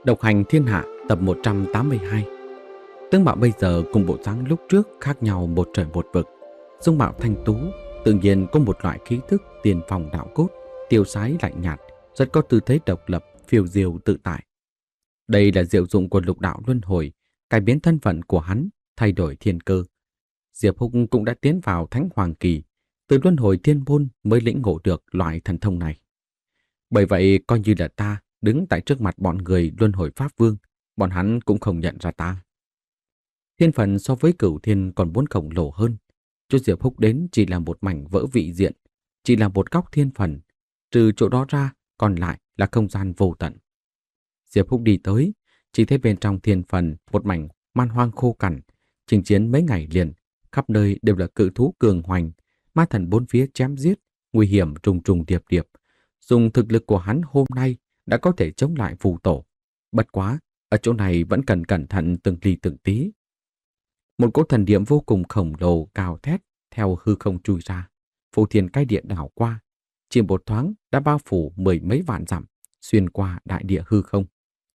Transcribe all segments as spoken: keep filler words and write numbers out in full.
Độc hành thiên hạ tập một trăm tám mươi hai. Tướng mạo bây giờ cùng bộ dáng lúc trước khác nhau một trời một vực. Dung mạo thanh tú, tự nhiên có một loại khí thức tiền phong đạo cốt, tiêu sái lạnh nhạt, rất có tư thế độc lập, phiêu diêu tự tại. Đây là diệu dụng của lục đạo luân hồi, cải biến thân phận của hắn, thay đổi thiên cơ. Diệp Húc cũng đã tiến vào Thánh Hoàng Kỳ, từ luân hồi thiên môn mới lĩnh ngộ được loại thần thông này. Bởi vậy coi như là ta đứng tại trước mặt bọn người luân hồi Pháp Vương, bọn hắn cũng không nhận ra ta. Thiên phần so với Cửu Thiên còn muốn khổng lồ hơn. Chỗ Diệp Húc đến chỉ là một mảnh vỡ vị diện, chỉ là một góc thiên phần. Trừ chỗ đó ra, còn lại là không gian vô tận. Diệp Húc đi tới, chỉ thấy bên trong thiên phần một mảnh man hoang khô cằn, chinh chiến mấy ngày liền, khắp nơi đều là cự thú cường hoành, ma thần bốn phía chém giết, nguy hiểm trùng trùng điệp điệp. Dùng thực lực của hắn hôm nay đã có thể chống lại phù tổ. Bất quá, ở chỗ này vẫn cần cẩn thận từng ly từng tí. Một cỗ thần niệm vô cùng khổng lồ cao thét theo hư không chui ra, phù thiên cái địa đảo qua, chỉ một thoáng đã bao phủ mười mấy vạn dặm, xuyên qua đại địa hư không.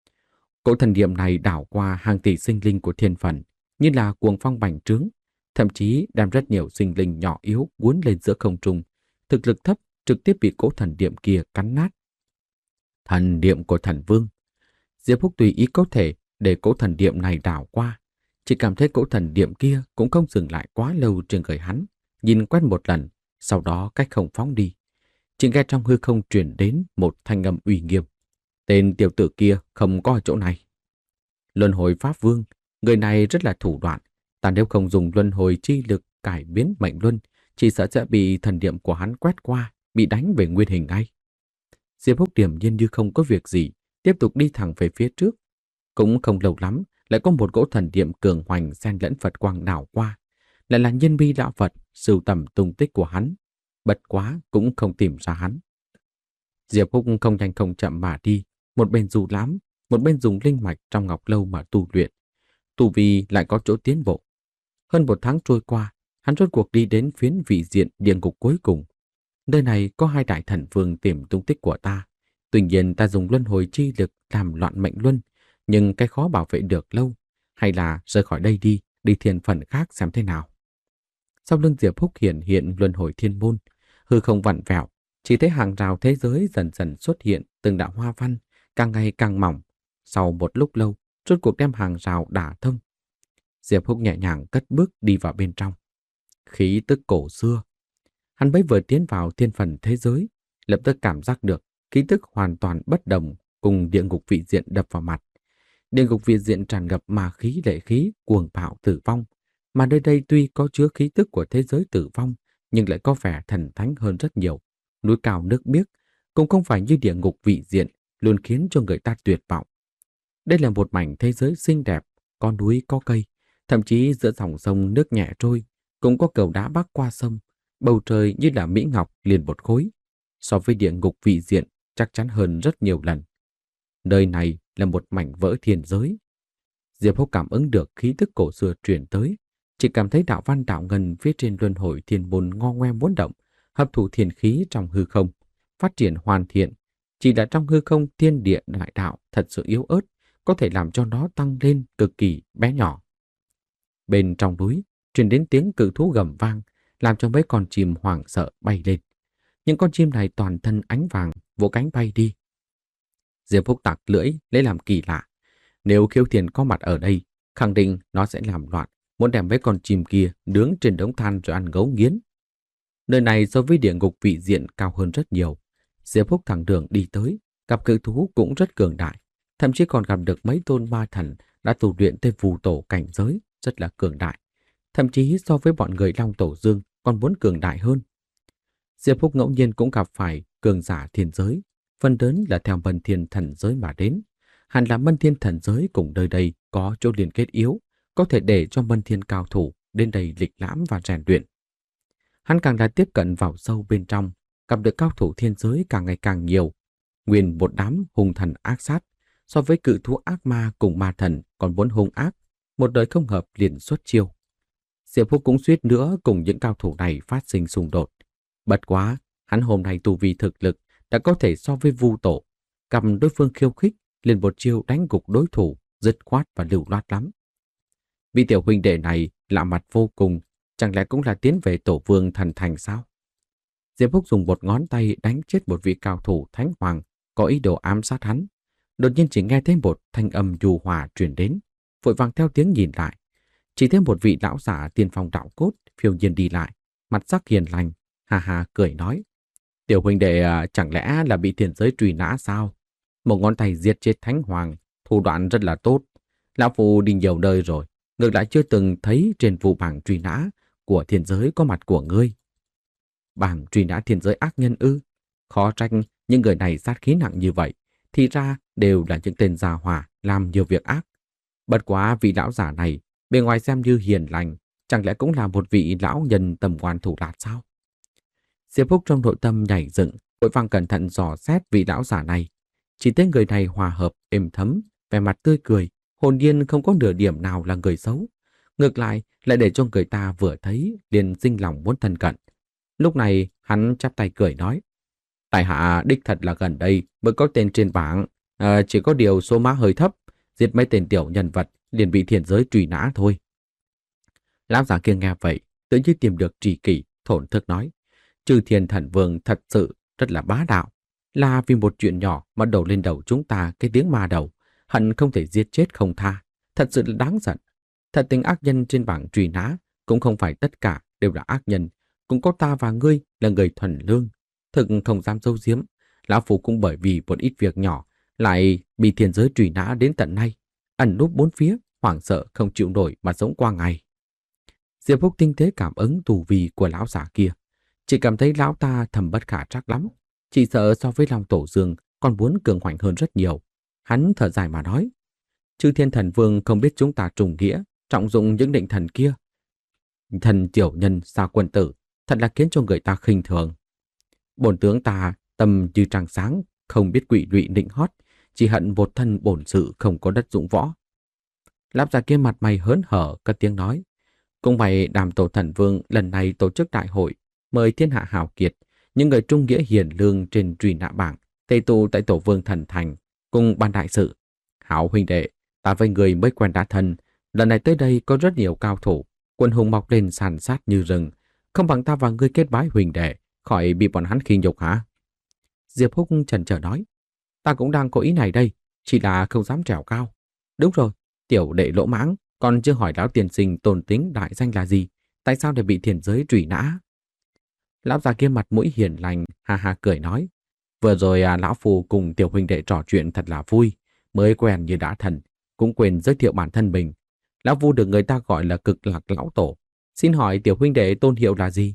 Cỗ thần niệm này đảo qua hàng tỷ sinh linh của thiên phần, như là cuồng phong bành trướng, thậm chí đem rất nhiều sinh linh nhỏ yếu cuốn lên giữa không trung, thực lực thấp trực tiếp bị cỗ thần niệm kia cắn nát. Thần niệm của thần vương. Diệp Húc tùy ý có thể để cỗ thần niệm này đảo qua, chỉ cảm thấy cỗ thần niệm kia cũng không dừng lại quá lâu trên người hắn, nhìn quét một lần, sau đó cách không phóng đi. Chỉ nghe trong hư không truyền đến một thanh âm uy nghiêm. Tên tiểu tử kia không có ở chỗ này. Luân hồi Pháp Vương, người này rất là thủ đoạn, ta nếu không dùng luân hồi chi lực cải biến mệnh luân, chỉ sợ sẽ bị thần niệm của hắn quét qua, bị đánh về nguyên hình ngay. Diệp Húc điềm nhiên như không có việc gì, tiếp tục đi thẳng về phía trước. Cũng không lâu lắm, lại có một cỗ thần niệm cường hoành xen lẫn Phật quang đảo qua, lại là Nhân Bi đạo Phật sưu tầm tung tích của hắn, bất quá cũng không tìm ra hắn. Diệp Húc không nhanh không chậm mà đi, một bên du lãm, một bên dùng linh mạch trong ngọc lâu mà tu luyện. Tu vi lại có chỗ tiến bộ. Hơn một tháng trôi qua, hắn rốt cuộc đi đến phiến vị diện địa ngục cuối cùng. Nơi này có hai đại thần vương tìm tung tích của ta. Tuy nhiên ta dùng luân hồi chi lực làm loạn mệnh luân, nhưng cái khó bảo vệ được lâu. Hay là rời khỏi đây đi, đi thiên phần khác xem thế nào. Sau lưng Diệp Húc hiện hiện luân hồi thiên môn, hư không vặn vẹo, chỉ thấy hàng rào thế giới dần dần xuất hiện từng đạo hoa văn, càng ngày càng mỏng. Sau một lúc lâu, rốt cuộc đem hàng rào đả thông. Diệp Húc nhẹ nhàng cất bước đi vào bên trong. Khí tức cổ xưa. Hắn mới vừa tiến vào thiên phần thế giới, lập tức cảm giác được khí tức hoàn toàn bất đồng cùng địa ngục vị diện đập vào mặt. Địa ngục vị diện tràn ngập ma khí lệ khí, cuồng bạo tử vong, mà nơi đây tuy có chứa khí tức của thế giới tử vong, nhưng lại có vẻ thần thánh hơn rất nhiều. Núi cao nước biếc, cũng không phải như địa ngục vị diện, luôn khiến cho người ta tuyệt vọng. Đây là một mảnh thế giới xinh đẹp, có núi có cây, thậm chí giữa dòng sông nước nhẹ trôi, cũng có cầu đá bắc qua sông, bầu trời như là mỹ ngọc liền một khối. So với địa ngục vị diện chắc chắn hơn rất nhiều lần. Nơi này là một mảnh vỡ thiên giới. Diệp Húc cảm ứng được khí tức cổ xưa truyền tới, chỉ cảm thấy đạo văn đạo ngân phía trên luân hồi thiên môn ngo ngoe muốn động, hấp thụ thiên khí trong hư không, phát triển hoàn thiện. Chỉ là trong hư không thiên địa đại đạo thật sự yếu ớt, có thể làm cho nó tăng lên cực kỳ bé nhỏ. Bên trong núi truyền đến tiếng cự thú gầm vang, làm cho mấy con chim hoảng sợ bay lên. Những con chim này toàn thân ánh vàng, vỗ cánh bay đi. Diệp Húc tặc lưỡi lấy làm kỳ lạ. Nếu Khiếu Thiên có mặt ở đây, khẳng định nó sẽ làm loạn, muốn đem mấy con chim kia nướng trên đống than rồi ăn ngấu nghiến. Nơi này so với địa ngục vị diện cao hơn rất nhiều. Diệp Húc thẳng đường đi tới, gặp cự thú cũng rất cường đại, thậm chí còn gặp được mấy tôn ma thần đã tu luyện tới phù tổ cảnh giới, rất là cường đại. Thậm chí so với bọn người Long Tổ Dương còn muốn cường đại hơn. Diệp Húc ngẫu nhiên cũng gặp phải cường giả thiên giới, phần lớn là theo Mân Thiên thần giới mà đến. Hẳn là Mân Thiên thần giới cùng nơi đây có chỗ liên kết yếu, có thể để cho Mân Thiên cao thủ đến đây lịch lãm và rèn luyện. Hắn càng là tiếp cận vào sâu bên trong, gặp được cao thủ thiên giới càng ngày càng nhiều. Nguyên một đám hung thần ác sát, so với cự thú ác ma cùng ma thần còn muốn hung ác, một đời không hợp liền xuất chiêu. Diệp Húc cũng suýt nữa cùng những cao thủ này phát sinh xung đột. Bất quá, hắn hôm nay tu vi thực lực đã có thể so với Vu Tổ, cầm đối phương khiêu khích, liền một chiêu đánh gục đối thủ, dứt khoát và lưu loát lắm. Vị tiểu huynh đệ này lạ mặt vô cùng, chẳng lẽ cũng là tiến về tổ vương thần thành sao? Diệp Húc dùng một ngón tay đánh chết một vị cao thủ thánh hoàng có ý đồ ám sát hắn. Đột nhiên chỉ nghe thấy một thanh âm nhu hòa truyền đến, vội vàng theo tiếng nhìn lại, chỉ thấy một vị lão giả tiên phong đạo cốt phiêu nhiên đi lại, mặt sắc hiền lành, hà hà cười nói: "Tiểu huynh đệ à, chẳng lẽ là bị thiên giới truy nã sao? Một ngón tay giết chết thánh hoàng, thủ đoạn rất là tốt. Lão phu đi nhiều nơi rồi, ngược lại chưa từng thấy trên vụ bảng truy nã của thiên giới có mặt của ngươi." Bảng truy nã thiên giới ác nhân ư? Khó trách những người này sát khí nặng như vậy, thì ra đều là những tên già hỏa làm nhiều việc ác. Bất quá vị lão giả này bề ngoài xem như hiền lành, chẳng lẽ cũng là một vị lão nhân tầm quan thủ lạt sao? Diệp Húc trong nội tâm nhảy dựng, vội vàng cẩn thận dò xét vị lão giả này. Chỉ thấy người này hòa hợp, êm thấm, vẻ mặt tươi cười, hồn nhiên không có nửa điểm nào là người xấu. Ngược lại, lại để cho người ta vừa thấy liền sinh lòng muốn thân cận. Lúc này, hắn chắp tay cười nói: "Tại hạ đích thật là gần đây mới có tên trên bảng, à, chỉ có điều số mã hơi thấp, giết mấy tên tiểu nhân vật liền bị thiên giới truy nã thôi." Lão giả kia nghe vậy, tự như tìm được tri kỷ, thổn thức nói: "Chư Thiên Thần Vương thật sự rất là bá đạo, là vì một chuyện nhỏ mà đổ lên đầu chúng ta cái tiếng ma đầu, hận không thể giết chết không tha, thật sự là đáng giận. Thật tình ác nhân trên bảng truy nã cũng không phải tất cả đều là ác nhân, cũng có ta và ngươi là người thuần lương. Thực không dám giấu giếm, lão phu cũng bởi vì một ít việc nhỏ lại bị thiên giới truy nã đến tận nay, ẩn núp bốn phía, hoảng sợ không chịu nổi mà sống qua ngày." Diệp Húc tinh tế cảm ứng tù vi của lão giả kia, chỉ cảm thấy lão ta thầm bất khả trắc lắm, chỉ sợ so với Long Tổ Dương còn muốn cường hoành hơn rất nhiều. Hắn thở dài mà nói: "Chư Thiên Thần Vương không biết chúng ta trùng nghĩa, trọng dụng những định thần kia. Thần tiểu nhân xa quân tử, thật là khiến cho người ta khinh thường. Bổn tướng ta tâm như trăng sáng, không biết quỷ lụy nịnh hót, chỉ hận một thân bổn sự không có đất dụng võ." Lão già kia mặt mày hớn hở cất tiếng nói: "Cũng vậy, Đàm Tổ Thần Vương lần này tổ chức đại hội, mời thiên hạ hào kiệt, những người trung nghĩa hiền lương trên truy nã bảng, tề tụ tại Tổ Vương Thần Thành, cùng ban đại sự. Hảo huynh đệ, ta với người mới quen đã thân, lần này tới đây có rất nhiều cao thủ, quân hùng mọc lên sàn sát như rừng, không bằng ta và ngươi kết bái huynh đệ, khỏi bị bọn hắn khi nhục hả?" Diệp Húc chần chờ nói: "Ta cũng đang có ý này đây, chỉ là không dám trèo cao." "Đúng rồi, tiểu đệ lỗ mãng, còn chưa hỏi lão tiền sinh tôn tính đại danh là gì, tại sao lại bị thiên giới truy nã?" Lão già kia mặt mũi hiền lành, ha ha cười nói: "Vừa rồi à, lão phu cùng tiểu huynh đệ trò chuyện thật là vui, mới quen như đã thần, cũng quên giới thiệu bản thân mình. Lão phu được người ta gọi là Cực Lạc Lão Tổ, xin hỏi tiểu huynh đệ tôn hiệu là gì?"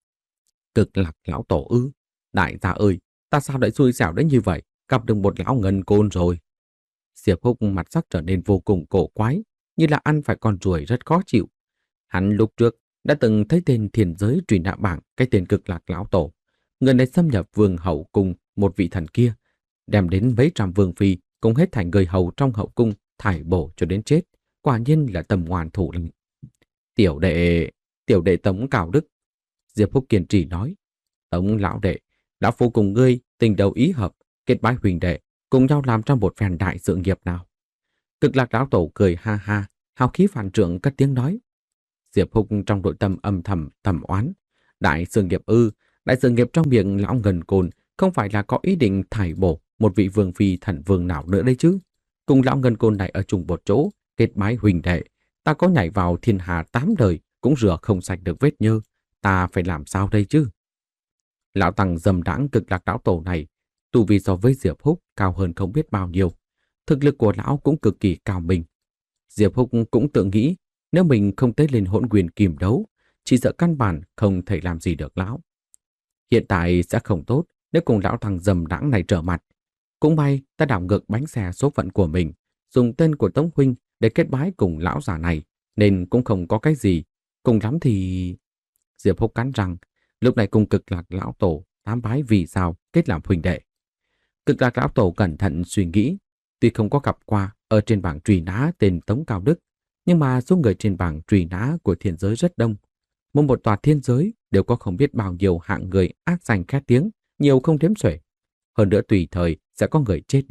"Cực Lạc Lão Tổ ư? Đại gia ơi, ta sao lại xui xẻo đến như vậy, gặp được một lão ngân côn rồi." Diệp Húc mặt sắc trở nên vô cùng cổ quái, như là ăn phải con ruồi rất khó chịu. Hắn lúc trước đã từng thấy tên thiên giới truy nã bảng cái tên Cực Lạc Lão Tổ. Người này xâm nhập vương hậu cung một vị thần kia, đem đến mấy trăm vương phi cùng hết thành người hầu trong hậu cung thải bổ cho đến chết. Quả nhiên là tầm ngoan thủ lĩnh. Tiểu đệ, tiểu đệ Tống Cao Đức." Diệp Húc kiên trì nói: "Tống lão đệ, lão phu cùng ngươi tình đầu ý hợp, kết bái huynh đệ, cùng nhau làm trong một phen đại sự nghiệp nào." Cực Lạc Lão Tổ cười ha ha, hào khí phản trượng cất tiếng nói. Diệp Húc trong nội tâm âm thầm thầm oán: đại sự nghiệp ư? Đại sự nghiệp trong miệng lão ngần côn không phải là có ý định thải bổ một vị vương phi thần vương nào nữa đấy chứ? Cùng lão ngân côn này ở chung một chỗ, kết bái huynh đệ, ta có nhảy vào thiên hà tám đời cũng rửa không sạch được vết nhơ, ta phải làm sao đây chứ? Lão tăng dầm đãng Cực Lạc Lão Tổ này, tu vi so với Diệp Húc cao hơn không biết bao nhiêu, thực lực của lão cũng cực kỳ cao minh. Diệp Húc cũng tự nghĩ, nếu mình không tới lên hỗn quyền kìm đấu, chỉ sợ căn bản không thể làm gì được lão. Hiện tại sẽ không tốt nếu cùng lão thằng dầm đãng này trở mặt. Cũng may ta đảo ngược bánh xe số phận của mình, dùng tên của Tống huynh để kết bái cùng lão già này, nên cũng không có cái gì. Cùng lắm thì... Diệp Húc cắn răng, lúc này cùng Cực Lạc Lão Tổ tám bái vì sao kết làm huynh đệ. Cực Lạc Lão Tổ cẩn thận suy nghĩ, tuy không có gặp qua ở trên bảng truy nã tên Tống Cao Đức, nhưng mà số người trên bảng truy nã của thiên giới rất đông. Mỗi một tòa thiên giới đều có không biết bao nhiêu hạng người ác danh khét tiếng, nhiều không đếm xuể. Hơn nữa tùy thời sẽ có người chết đi,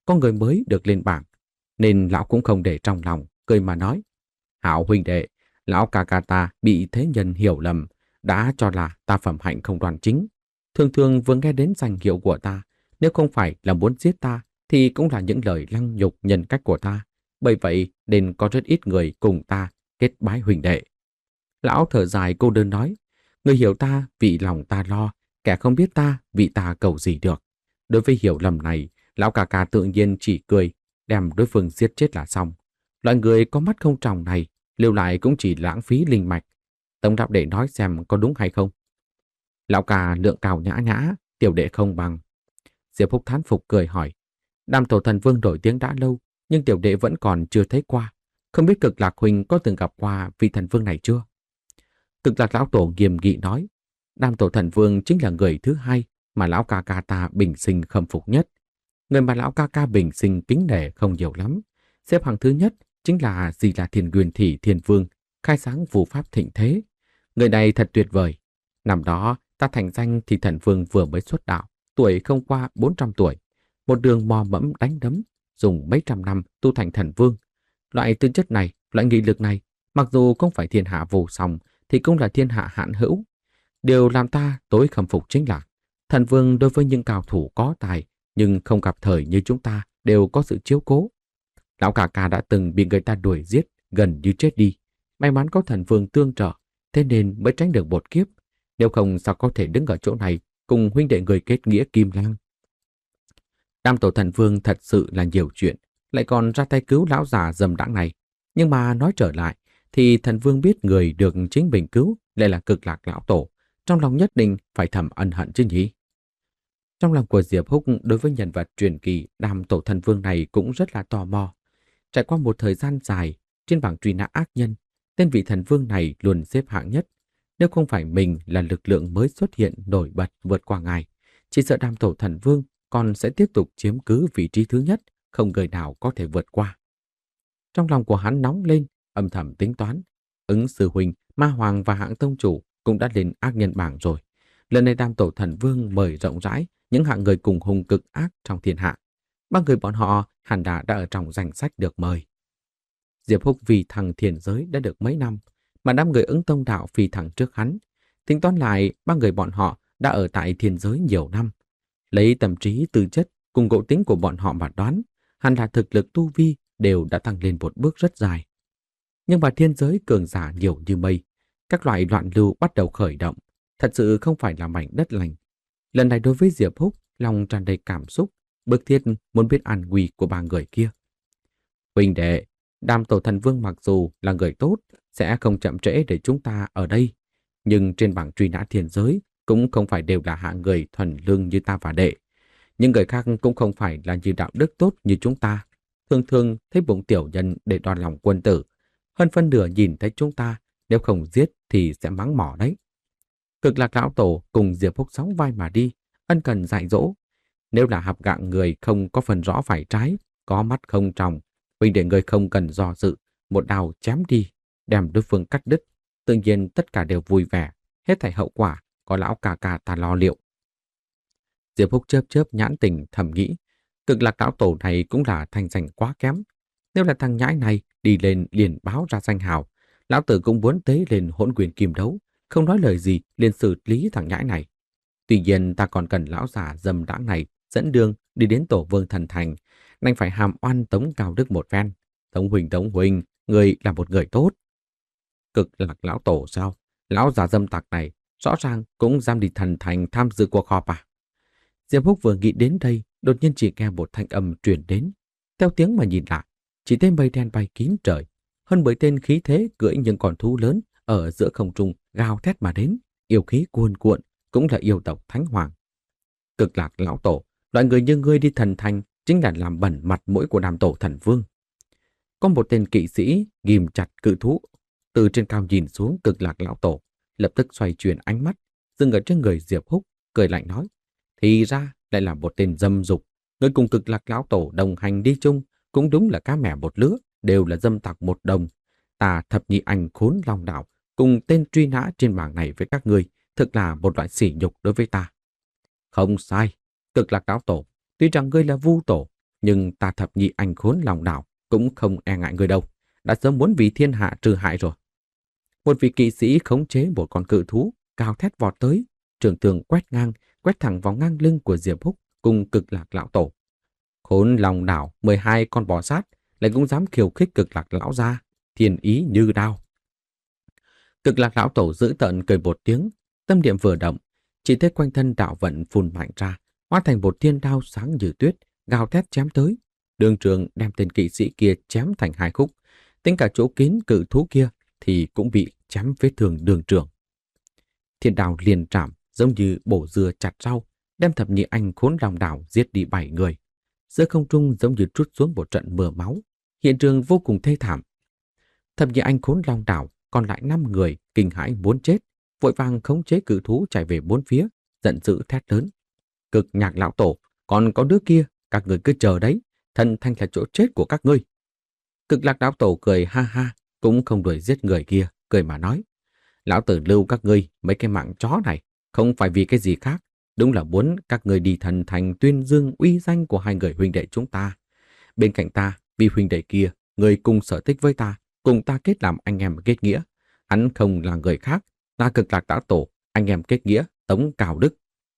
có người mới được lên bảng, nên lão cũng không để trong lòng, cười mà nói: Hảo huynh đệ, lão ca ca ta bị thế nhân hiểu lầm, đã cho là ta phẩm hạnh không đoan chính. Thường thường vừa nghe đến danh hiệu của ta, nếu không phải là muốn giết ta, thì cũng là những lời lăng nhục nhân cách của ta. Bởi vậy nên có rất ít người cùng ta kết bái huynh đệ. Lão thở dài cô đơn nói: Người hiểu ta vì lòng ta lo, kẻ không biết ta vì ta cầu gì được. Đối với hiểu lầm này, lão ca ca tự nhiên chỉ cười, đem đối phương giết chết là xong. Loại người có mắt không tròng này, lưu lại cũng chỉ lãng phí linh mạch. Tống đạo đệ nói xem có đúng hay không. Lão ca lượng cao nhã nhã, tiểu đệ không bằng. Diệp Húc thán phục cười hỏi: Đam Tổ Thần Vương nổi tiếng đã lâu, nhưng tiểu đệ vẫn còn chưa thấy qua. Không biết Cực Lạc huynh có từng gặp qua vị thần vương này chưa? Cực Lạc lão tổ nghiêm nghị nói: Đam Tổ Thần Vương chính là người thứ hai mà lão ca ca ta bình sinh khâm phục nhất. Người mà lão ca ca bình sinh kính nể không nhiều lắm. Xếp hàng thứ nhất chính là Di La Thiên Nguyên Thị Thiên Vương, khai sáng phù pháp thịnh thế. Người này thật tuyệt vời. Năm đó ta thành danh thì thần vương vừa mới xuất đạo, tuổi không qua bốn trăm tuổi. Một đường mò mẫm đánh đấm, dùng mấy trăm năm tu thành thần vương. Loại tư chất này, loại nghị lực này, mặc dù không phải thiên hạ vô song thì cũng là thiên hạ hạn hữu. Điều làm ta tối khâm phục chính là thần vương đối với những cao thủ có tài nhưng không gặp thời như chúng ta đều có sự chiếu cố. Lão ca ca đã từng bị người ta đuổi giết, gần như chết đi. May mắn có thần vương tương trợ, thế nên mới tránh được một kiếp. Nếu không sao có thể đứng ở chỗ này cùng huynh đệ người kết nghĩa Kim Lang. Đam Tổ Thần Vương thật sự là nhiều chuyện, lại còn ra tay cứu lão già dầm đãng này. Nhưng mà nói trở lại, thì thần vương biết người được chính mình cứu lại là Cực Lạc lão tổ, trong lòng nhất định phải thầm ân hận chứ nhỉ. Trong lòng của Diệp Húc đối với nhân vật truyền kỳ Đam Tổ Thần Vương này cũng rất là tò mò. Trải qua một thời gian dài, trên bảng truy nã ác nhân, tên vị thần vương này luôn xếp hạng nhất. Nếu không phải mình là lực lượng mới xuất hiện nổi bật vượt qua ngài, chỉ sợ Đam Tổ Thần Vương còn sẽ tiếp tục chiếm cứ vị trí thứ nhất, không người nào có thể vượt qua. Trong lòng của hắn nóng lên, âm thầm tính toán. Ứng Sư huynh, Ma Hoàng và Hạng Tông Chủ cũng đã lên ác nhân bảng rồi. Lần này Đam Tổ Thần Vương mời rộng rãi những hạng người cùng hung cực ác trong thiên hạ. Ba người bọn họ hẳn đã đã ở trong danh sách được mời. Diệp Húc vì thằng thiền giới đã được mấy năm, mà đám người Ứng Tông đạo phi thẳng trước hắn. Tính toán lại, ba người bọn họ đã ở tại thiên giới nhiều năm. Lấy tâm trí tư chất cùng ngộ tính của bọn họ mà đoán, hẳn là thực lực tu vi đều đã tăng lên một bước rất dài. Nhưng mà thiên giới cường giả nhiều như mây, các loại loạn lưu bắt đầu khởi động, thật sự không phải là mảnh đất lành. Lần này đối với Diệp Húc, lòng tràn đầy cảm xúc, bức thiết muốn biết an nguy của ba người kia. Huynh đệ, Đam Tổ Thần Vương mặc dù là người tốt, sẽ không chậm trễ để chúng ta ở đây, nhưng trên bảng truy nã thiên giới cũng không phải đều là hạng người thuần lương như ta và đệ. Nhưng người khác cũng không phải là như đạo đức tốt như chúng ta, thường thường thấy bụng tiểu nhân để đo lòng quân tử. Hơn phân nửa nhìn thấy chúng ta, nếu không giết thì sẽ mắng mỏ đấy. Cực Lạc lão tổ cùng Diệp Húc sóng vai mà đi, ân cần dạy dỗ. Nếu là hạp gạng người không có phần rõ phải trái, có mắt không tròng, huynh đệ người không cần do dự, một đao chém đi, đem đối phương cắt đứt. Tự nhiên tất cả đều vui vẻ, hết thảy hậu quả có lão ca ca ta lo liệu. Diệp Húc chớp chớp nhãn tình thầm nghĩ, Cực Lạc lão tổ này cũng là thanh danh quá kém. Nếu là thằng nhãi này đi lên liền báo ra danh hào, lão tử cũng muốn tế lên hỗn quyền kim đấu, không nói lời gì liền xử lý thằng nhãi này. Tuy nhiên ta còn cần lão già dâm đãng này dẫn đường đi đến Tổ Vương Thần Thành, nên phải hàm oan Tống Cao Đức một phen. Tống huynh, Tống huynh, người là một người tốt. Cực Lạc lão tổ sao? Lão già dâm tặc này rõ ràng cũng dám đi Thần Thành tham dự cuộc họp à? Diệp Húc vừa nghĩ đến đây, đột nhiên chỉ nghe một thanh âm truyền đến. Theo tiếng mà nhìn lại, chỉ thấy mây đen bay kín trời, hơn bởi tên khí thế cưỡi những con thú lớn ở giữa không trung gào thét mà đến, yêu khí cuồn cuộn, cũng là yêu tộc Thánh Hoàng. Cực Lạc lão tổ, loại người như ngươi đi Thần Thành chính là làm bẩn mặt mũi của Đam Tổ Thần Vương. Có một tên kỵ sĩ ghim chặt cự thú, từ trên cao nhìn xuống Cực Lạc lão tổ, lập tức xoay chuyển ánh mắt, dừng ở trên người Diệp Húc, cười lạnh nói: thì ra lại là một tên dâm dục, người cùng Cực Lạc lão tổ đồng hành đi chung, cũng đúng là cá mẻ một lứa, đều là dâm tặc một đồng. Ta thập nhị anh khốn long đạo, cùng tên truy nã trên bảng này với các ngươi, thực là một loại sỉ nhục đối với ta. Không sai, Cực Lạc lão tổ, tuy rằng ngươi là vu tổ, Nhưng ta thập nhị anh khốn lòng đảo cũng không e ngại người đâu, đã sớm muốn vì thiên hạ trừ hại rồi. Một vị kỵ sĩ khống chế một con cự thú, cao thét vọt tới, trường tường quét ngang, quét thẳng vào ngang lưng của Diệp Húc cùng Cực Lạc lão tổ. Khốn lòng đảo, mười hai con bò sát, lại cũng dám khiêu khích Cực Lạc lão ra, thiên ý như đao. Cực Lạc lão tổ giữ tợn cười một tiếng, tâm niệm vừa động, chỉ thấy quanh thân đạo vận phun mạnh ra, hóa thành một thiên đao sáng như tuyết, gào thét chém tới. Đường trường đem tên kỵ sĩ kia chém thành hai khúc, tính cả chỗ kín cự thú kia thì cũng bị chém vết thương đường trường. Thiên đao liền trảm giống như bổ dưa chặt rau, đem thập nhị anh khốn lòng đảo giết đi bảy người. Giữa không trung giống như trút xuống một trận mưa máu, hiện trường vô cùng thê thảm. Thập nhị anh khốn long đảo còn lại năm người kinh hãi muốn chết, vội vàng khống chế cự thú chạy về bốn phía, giận dữ thét lớn: Cực Nhạc lão tổ, còn có đứa kia, các người cứ chờ đấy, thần thanh là chỗ chết của các ngươi. Cực Lạc lão tổ cười ha ha, cũng không đuổi giết người kia, cười mà nói: Lão tử lưu các ngươi mấy cái mạng chó này, không phải vì cái gì khác, đúng là muốn các người đi thần thành tuyên dương uy danh của hai người huynh đệ chúng ta. Bên cạnh ta, vì huynh đệ kia, người cùng sở thích với ta, cùng ta kết làm anh em kết nghĩa. Hắn không là người khác, ta Cực Lạc lão tổ, anh em kết nghĩa, Tống Cao Đức.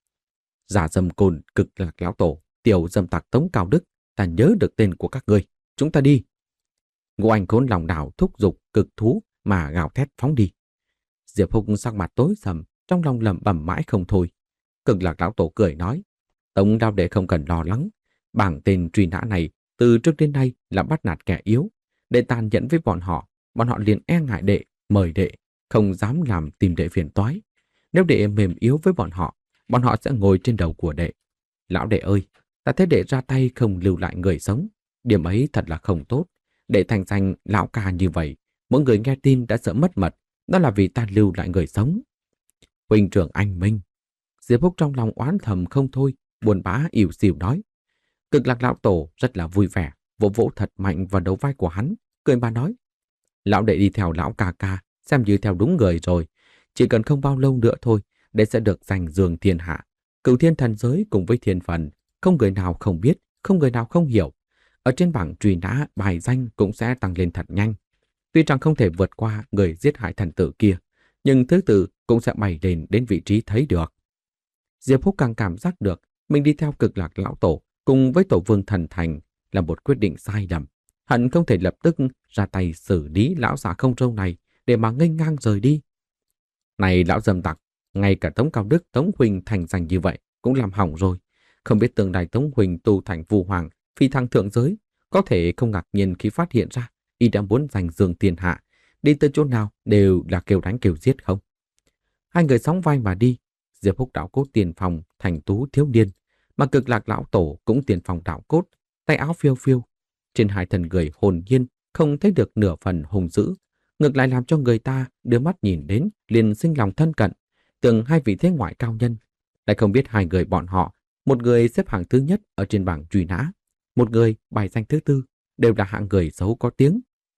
Giả dâm côn Cực Lạc lão tổ, tiểu dâm tặc Tống Cao Đức, ta nhớ được tên của các ngươi, chúng ta đi. Ngũ anh khốn lòng đảo thúc giục cực thú mà gào thét phóng đi. Diệp Húc sắc mặt tối sầm, trong lòng lẩm bẩm mãi không thôi. Cực Lạc lão tổ cười nói: Tống Đao đệ không cần lo lắng, bảng tên truy nã này từ trước đến nay là bắt nạt kẻ yếu. Đệ tàn nhẫn với bọn họ, bọn họ liền e ngại đệ, mời đệ, không dám làm tìm đệ phiền toái. Nếu đệ mềm yếu với bọn họ, bọn họ sẽ ngồi trên đầu của đệ. Lão đệ ơi, ta thấy đệ ra tay không lưu lại người sống, điểm ấy thật là không tốt. Đệ thành danh lão ca như vậy, mỗi người nghe tin đã sợ mất mật, đó là vì ta lưu lại người sống. Huynh trưởng anh minh. Diệp Húc trong lòng oán thầm không thôi, buồn bã ỉu xìu nói. Cực Lạc lão tổ rất là vui vẻ, vỗ vỗ thật mạnh vào đầu vai của hắn, cười mà nói: Lão đệ đi theo lão ca ca, xem như theo đúng người rồi. Chỉ cần không bao lâu nữa thôi, đệ sẽ được giành giường thiên hạ. Cửu thiên thần giới cùng với thiên phần, không người nào không biết, không người nào không hiểu. Ở trên bảng truy nã, bài danh cũng sẽ tăng lên thật nhanh. Tuy rằng không thể vượt qua người giết hại thần tử kia, nhưng thứ tự cũng sẽ bày lên đến vị trí thấy được. Diệp Húc càng cảm giác được mình đi theo Cực Lạc lão tổ cùng với tổ vương thần thành là một quyết định sai lầm. Hận không thể lập tức ra tay xử lý lão già không râu này để mà nghênh ngang rời đi. Này lão dâm tặc, ngay cả Tống Cao Đức, Tống Huỳnh thành danh như vậy cũng làm hỏng rồi. Không biết tương lai Tống Huỳnh tu thành vu hoàng, phi thăng thượng giới, có thể không ngạc nhiên khi phát hiện ra y đã muốn giành giường thiên hạ, đi tới chỗ nào đều là kêu đánh kêu giết không. Hai người sóng vai mà đi, Diệp Húc đạo cốt tiền phòng thành tú thiếu niên, mà Cực Lạc lão tổ cũng tiền phòng đạo cốt, tay áo phiêu phiêu. Trên hai thân người hồn nhiên, không thấy được nửa phần hung dữ, ngược lại làm cho người ta đưa mắt nhìn đến liền sinh lòng thân cận, tưởng hai vị thế ngoại cao nhân. Lại không biết hai người bọn họ, một người xếp hạng thứ nhất ở trên bảng truy nã, một người bài danh thứ tư, đều là hạng người xấu có tiếng.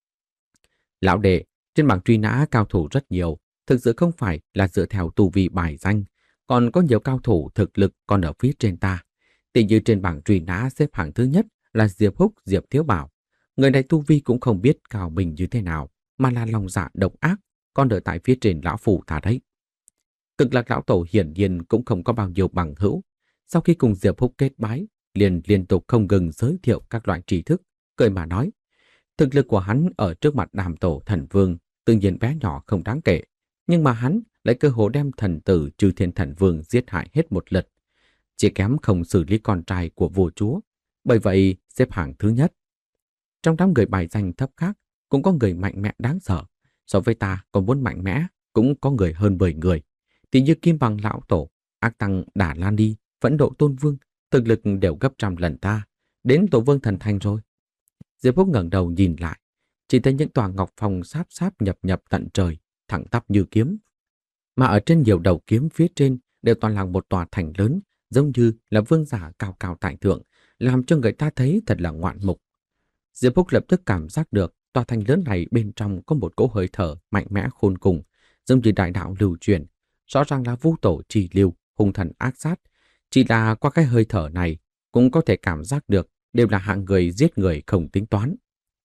Lão đệ, trên bảng truy nã cao thủ rất nhiều, thực sự không phải là dựa theo tu vi bài danh, còn có nhiều cao thủ thực lực còn ở phía trên ta. Tỷ như trên bảng truy nã xếp hạng thứ nhất là Diệp Húc, Diệp Thiếu Bảo. Người này tu vi cũng không biết cao mình như thế nào, mà là lòng dạ độc ác, còn ở tại phía trên lão phủ thả đấy. Cực Lạc lão tổ hiển nhiên cũng không có bao nhiêu bằng hữu. Sau khi cùng Diệp Húc kết bái, liền liên tục không ngừng giới thiệu các loại tri thức, cười mà nói: thực lực của hắn ở trước mặt Đàm tổ thần vương tự nhiên bé nhỏ không đáng kể, nhưng mà hắn lại cơ hồ đem thần tử Chư Thiên Thần Vương giết hại hết một lượt, chỉ kém không xử lý con trai của vua chúa, bởi vậy xếp hạng thứ nhất. Trong đám người bài danh thấp khác cũng có người mạnh mẽ đáng sợ, so với ta còn muốn mạnh mẽ cũng có người hơn mười người, thì như Kim Bằng lão tổ, Ác Tăng Đà Lan Đi, Phẫn Độ Tôn Vương, thực lực đều gấp trăm lần ta, đến tổ vương thần thành rồi. Diệp Húc ngẩng đầu nhìn lại, chỉ thấy những tòa ngọc phong sáp sáp nhập nhập tận trời, thẳng tắp như kiếm. Mà ở trên nhiều đầu kiếm phía trên đều toàn là một tòa thành lớn, giống như là vương giả cao cao tại thượng, làm cho người ta thấy thật là ngoạn mục. Diệp Húc lập tức cảm giác được tòa thành lớn này bên trong có một cỗ hơi thở mạnh mẽ khôn cùng, giống như đại đạo lưu truyền, rõ ràng là vu tổ trì lưu, hung thần ác sát. Chỉ là qua cái hơi thở này cũng có thể cảm giác được đều là hạng người giết người không tính toán.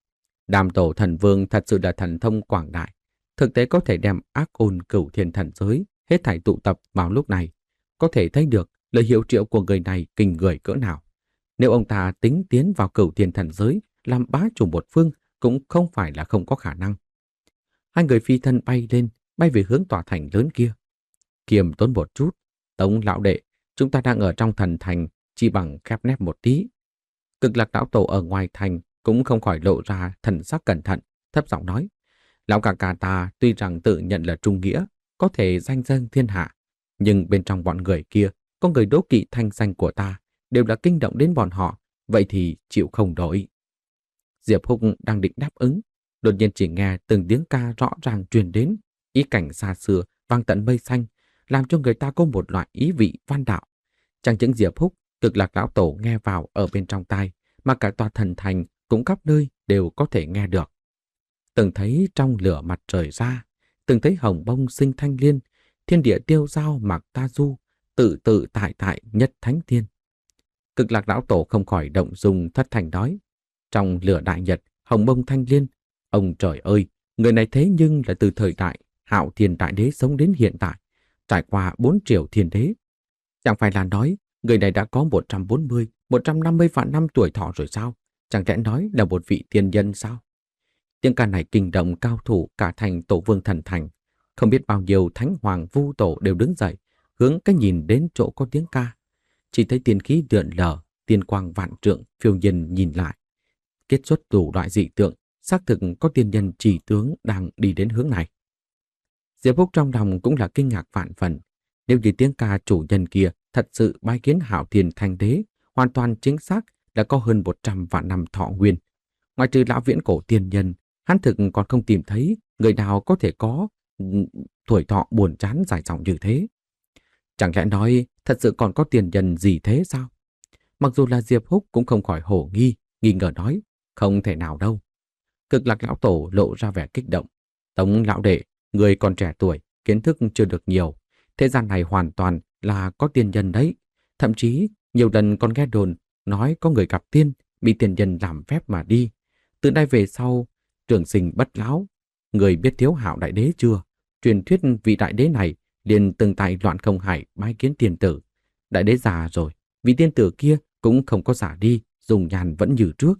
Đàm tổ thần vương thật sự là thần thông quảng đại, thực tế có thể đem ác ôn cửu thiên thần giới hết thảy tụ tập vào lúc này, có thể thấy được lời hiệu triệu của người này kinh người cỡ nào. Nếu ông ta tính tiến vào cửu thiên thần giới làm bá chủ một phương cũng không phải là không có khả năng. Hai người phi thân bay lên, bay về hướng tòa thành lớn kia. Kiềm tốn một chút, Tống lão đệ, chúng ta đang ở trong thần thành, chỉ bằng khép nép một tí. Cực Lạc lão tổ ở ngoài thành cũng không khỏi lộ ra thần sắc cẩn thận, thấp giọng nói: lão ca ca ta tuy rằng tự nhận là trung nghĩa, có thể danh danh thiên hạ, nhưng bên trong bọn người kia có người đố kỵ thanh danh của ta, đều là kinh động đến bọn họ, vậy thì chịu không nổi. Diệp Húc đang định đáp ứng, đột nhiên chỉ nghe từng tiếng ca rõ ràng truyền đến, ý cảnh xa xưa vang tận mây xanh, làm cho người ta có một loại ý vị văn đạo. Chẳng những Diệp Húc, Cực Lạc lão tổ nghe vào ở bên trong tai, mà cả tòa thần thành cũng khắp nơi đều có thể nghe được. Từng thấy trong lửa mặt trời ra, từng thấy hồng bông sinh thanh liên, thiên địa tiêu dao mặc ta du, tự tự tại tại nhất thánh thiên. Cực Lạc lão tổ không khỏi động dung thất thành nói: trong lửa đại nhật, hồng bông thanh liên, ông trời ơi, người này thế nhưng là từ thời đại Hạo Thiên Đại Đế sống đến hiện tại, trải qua bốn triều thiên đế. Chẳng phải là nói người này đã có một trăm bốn mươi, một trăm năm mươi vạn năm tuổi thọ rồi sao? Chẳng lẽ nói là một vị tiên nhân sao? Tiếng ca này kinh động cao thủ cả thành Tổ Vương Thần Thành. Không biết bao nhiêu thánh hoàng vu tổ đều đứng dậy, hướng cái nhìn đến chỗ có tiếng ca. Chỉ thấy tiên khí lượn lờ, tiên quang vạn trượng phiêu nhiên nhìn lại. Kết xuất đủ loại dị tượng, xác thực có tiên nhân chỉ tướng đang đi đến hướng này. Diệp Húc trong lòng cũng là kinh ngạc vạn phần. Nếu như tiếng ca chủ nhân kia thật sự bái kiến Hạo Thiên Thánh Đế, hoàn toàn chính xác là có hơn một trăm vạn năm thọ nguyên. Ngoài trừ lão viễn cổ tiên nhân, hắn thực còn không tìm thấy người nào có thể có tuổi thọ buồn chán dài dòng như thế. Chẳng lẽ nói thật sự còn có tiền nhân gì thế sao? Mặc dù là Diệp Húc cũng không khỏi hổ nghi, nghi ngờ nói: không thể nào đâu. Cực Lạc lão tổ lộ ra vẻ kích động: Tống lão đệ, người còn trẻ tuổi, kiến thức chưa được nhiều. Thế gian này hoàn toàn là có tiên nhân đấy. Thậm chí nhiều lần còn nghe đồn nói có người gặp tiên, bị tiền nhân làm phép mà đi. Từ nay về sau, trường sinh bất lão. Người biết Thiếu Hạo Đại Đế chưa? Truyền thuyết vị đại đế này liền từng tại Loạn Không Hải bái kiến tiên tử. Đại đế già rồi, vị tiên tử kia cũng không có giả đi, dùng nhàn vẫn như trước.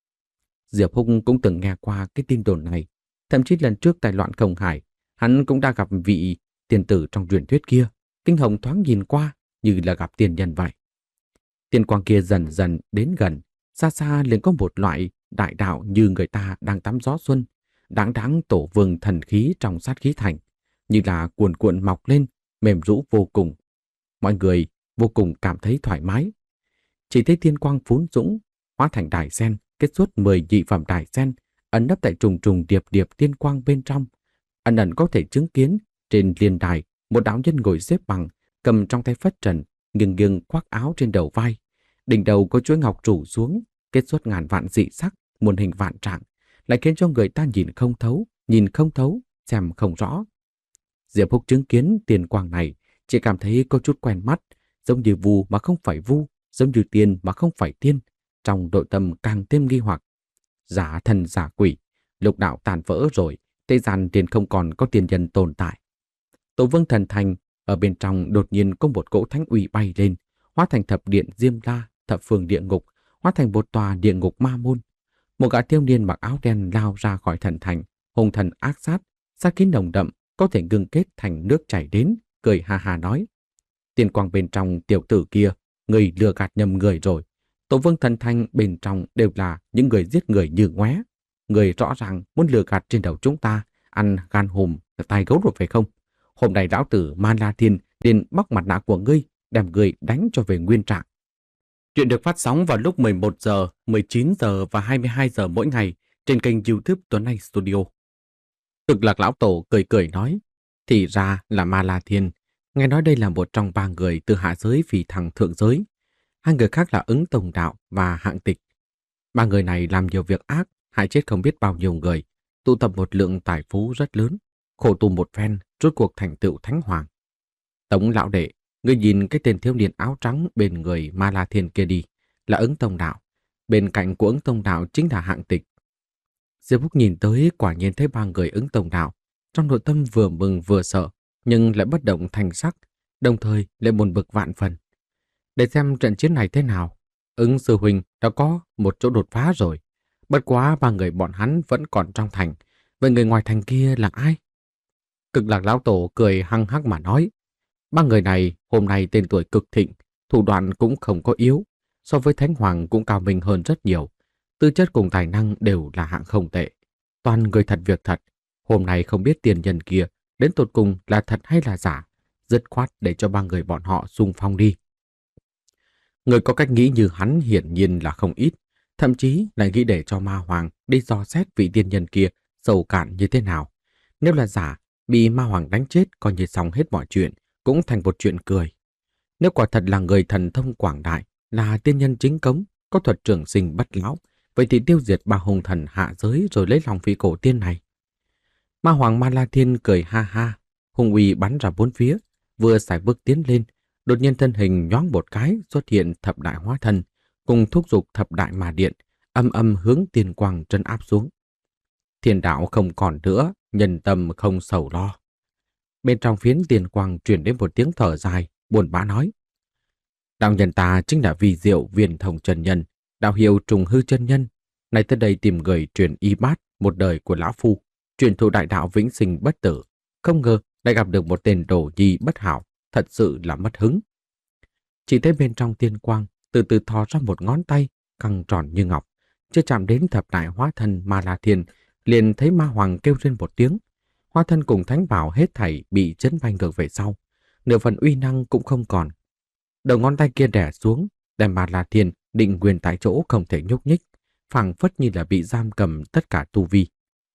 Diệp Húc cũng từng nghe qua cái tin đồn này. Thậm chí lần trước tại Loạn Không Hải, hắn cũng đã gặp vị tiên tử trong truyền thuyết kia. Kinh hồng thoáng nhìn qua như là gặp tiên nhân vậy. Tiên quang kia dần dần đến gần, xa xa liền có một loại đại đạo như người ta đang tắm gió xuân, đáng đáng tổ vương thần khí trong sát khí thành, như là cuồn cuộn mọc lên, mềm rũ vô cùng. Mọi người vô cùng cảm thấy thoải mái. Chỉ thấy tiên quang phún dũng, hóa thành đài sen, kết xuất mười dị phẩm đài sen, ẩn nấp tại trùng trùng điệp điệp tiên quang bên trong. Ẩn ẩn có thể chứng kiến trên liên đài một đạo nhân ngồi xếp bằng, cầm trong tay phất trần, nghiêng nghiêng khoác áo trên đầu vai. Đỉnh đầu có chuỗi ngọc rủ xuống, kết xuất ngàn vạn dị sắc, muôn hình vạn trạng, lại khiến cho người ta nhìn không thấu, nhìn không thấu, xem không rõ. Diệp Húc chứng kiến tiền quang này, chỉ cảm thấy có chút quen mắt, giống như vu mà không phải vu, giống như tiên mà không phải tiên. Trong nội tâm càng thêm nghi hoặc. Giả thần giả quỷ, lục đạo tàn vỡ rồi, thế gian liền không còn có tiên nhân tồn tại. Tổ Vương Thần Thành, ở bên trong đột nhiên có một cỗ thánh uy bay lên, hóa thành thập điện Diêm La, thập phương địa ngục, hóa thành một tòa địa ngục ma môn. Một gã thiếu niên mặc áo đen lao ra khỏi thần thành, hung thần ác sát, sát khí nồng đậm, có thể ngưng kết thành nước chảy đến, cười ha ha nói: tiên quang bên trong tiểu tử kia, người lừa gạt nhầm người rồi. Tổ Vương Thần Thành bên trong đều là những người giết người như ngoé. Người rõ ràng muốn lừa gạt trên đầu chúng ta, ăn gan hùm, tay gấu rồi phải không? Hôm nay lão tử Man La Thiên liền bóc mặt nạ của ngươi, đem ngươi đánh cho về nguyên trạng. Chuyện được phát sóng vào lúc mười một giờ, mười chín giờ và hai mươi hai giờ mỗi ngày trên kênh YouTube Tuấn Anh Studio. Cực Lạc lão tổ cười cười nói: thì ra là Ma La Thiên. Nghe nói đây là một trong ba người từ hạ giới phi thăng thượng giới. Hai người khác là Ứng Tông Đạo và Hạng Tịch. Ba người này làm nhiều việc ác, hại chết không biết bao nhiêu người, tụ tập một lượng tài phú rất lớn, khổ tù một phen, rốt cuộc thành tựu thánh hoàng. Tống lão đệ, ngươi nhìn cái tên thiếu niên áo trắng bên người Ma La Thiên kia đi, là Ứng Tông Đạo. Bên cạnh của ứng tông đạo chính là Hạng Tịch. Diệp Phúc nhìn tới quả nhiên thấy ba người ứng tông đạo, trong nội tâm vừa mừng vừa sợ, nhưng lại bất động thành sắc, đồng thời lại buồn bực vạn phần. Để xem trận chiến này thế nào, ứng sư huynh đã có một chỗ đột phá rồi. Bất quá ba người bọn hắn vẫn còn trong thành, vậy người ngoài thành kia là ai? Cực Lạc lão tổ cười hăng hắc mà nói, ba người này hôm nay tên tuổi cực thịnh, thủ đoạn cũng không có yếu, so với Thánh Hoàng cũng cao minh hơn rất nhiều. Tư chất cùng tài năng đều là hạng không tệ. Toàn người thật việc thật, hôm nay không biết tiền nhân kia đến tột cùng là thật hay là giả, dứt khoát để cho ba người bọn họ xung phong đi. Người có cách nghĩ như hắn hiển nhiên là không ít, thậm chí lại nghĩ để cho Ma Hoàng đi dò xét vị tiên nhân kia sầu cạn như thế nào. Nếu là giả, bị Ma Hoàng đánh chết coi như xong hết mọi chuyện, cũng thành một chuyện cười. Nếu quả thật là người thần thông quảng đại, là tiên nhân chính cống, có thuật trường sinh bất lão, vậy thì tiêu diệt ba hung thần hạ giới rồi lấy lòng vị cổ tiên này. Ma Hoàng Ma La Thiên cười ha ha, hung uy bắn ra bốn phía, vừa sải bước tiến lên, đột nhiên thân hình nhoáng một cái xuất hiện thập đại hóa thân, cùng thúc giục thập đại ma điện, âm âm hướng tiền quang trấn áp xuống. Thiên đạo không còn nữa, nhân tâm không sầu lo. Bên trong phiến tiền quang truyền đến một tiếng thở dài, buồn bã nói: đạo nhân ta chính là Vi Diệu Viền Thông chân nhân, đạo hiệu Trùng Hư chân nhân, nay tới đây tìm người truyền y bát một đời của lão phu, truyền thụ đại đạo vĩnh sinh bất tử, không ngờ lại gặp được một tên đồ nhi bất hảo, thật sự là mất hứng. Chỉ thấy bên trong tiên quang từ từ thò ra một ngón tay căng tròn như ngọc, chưa chạm đến thập đại hóa thân Ma La Thiên, liền thấy Ma Hoàng kêu lên một tiếng, hóa thân cùng thánh bảo hết thảy bị chấn bay ngược về sau, nửa phần uy năng cũng không còn. Đầu ngón tay kia đè xuống, đem Ma La Thiên định nguyên tại chỗ không thể nhúc nhích, phảng phất như là bị giam cầm tất cả tu vi.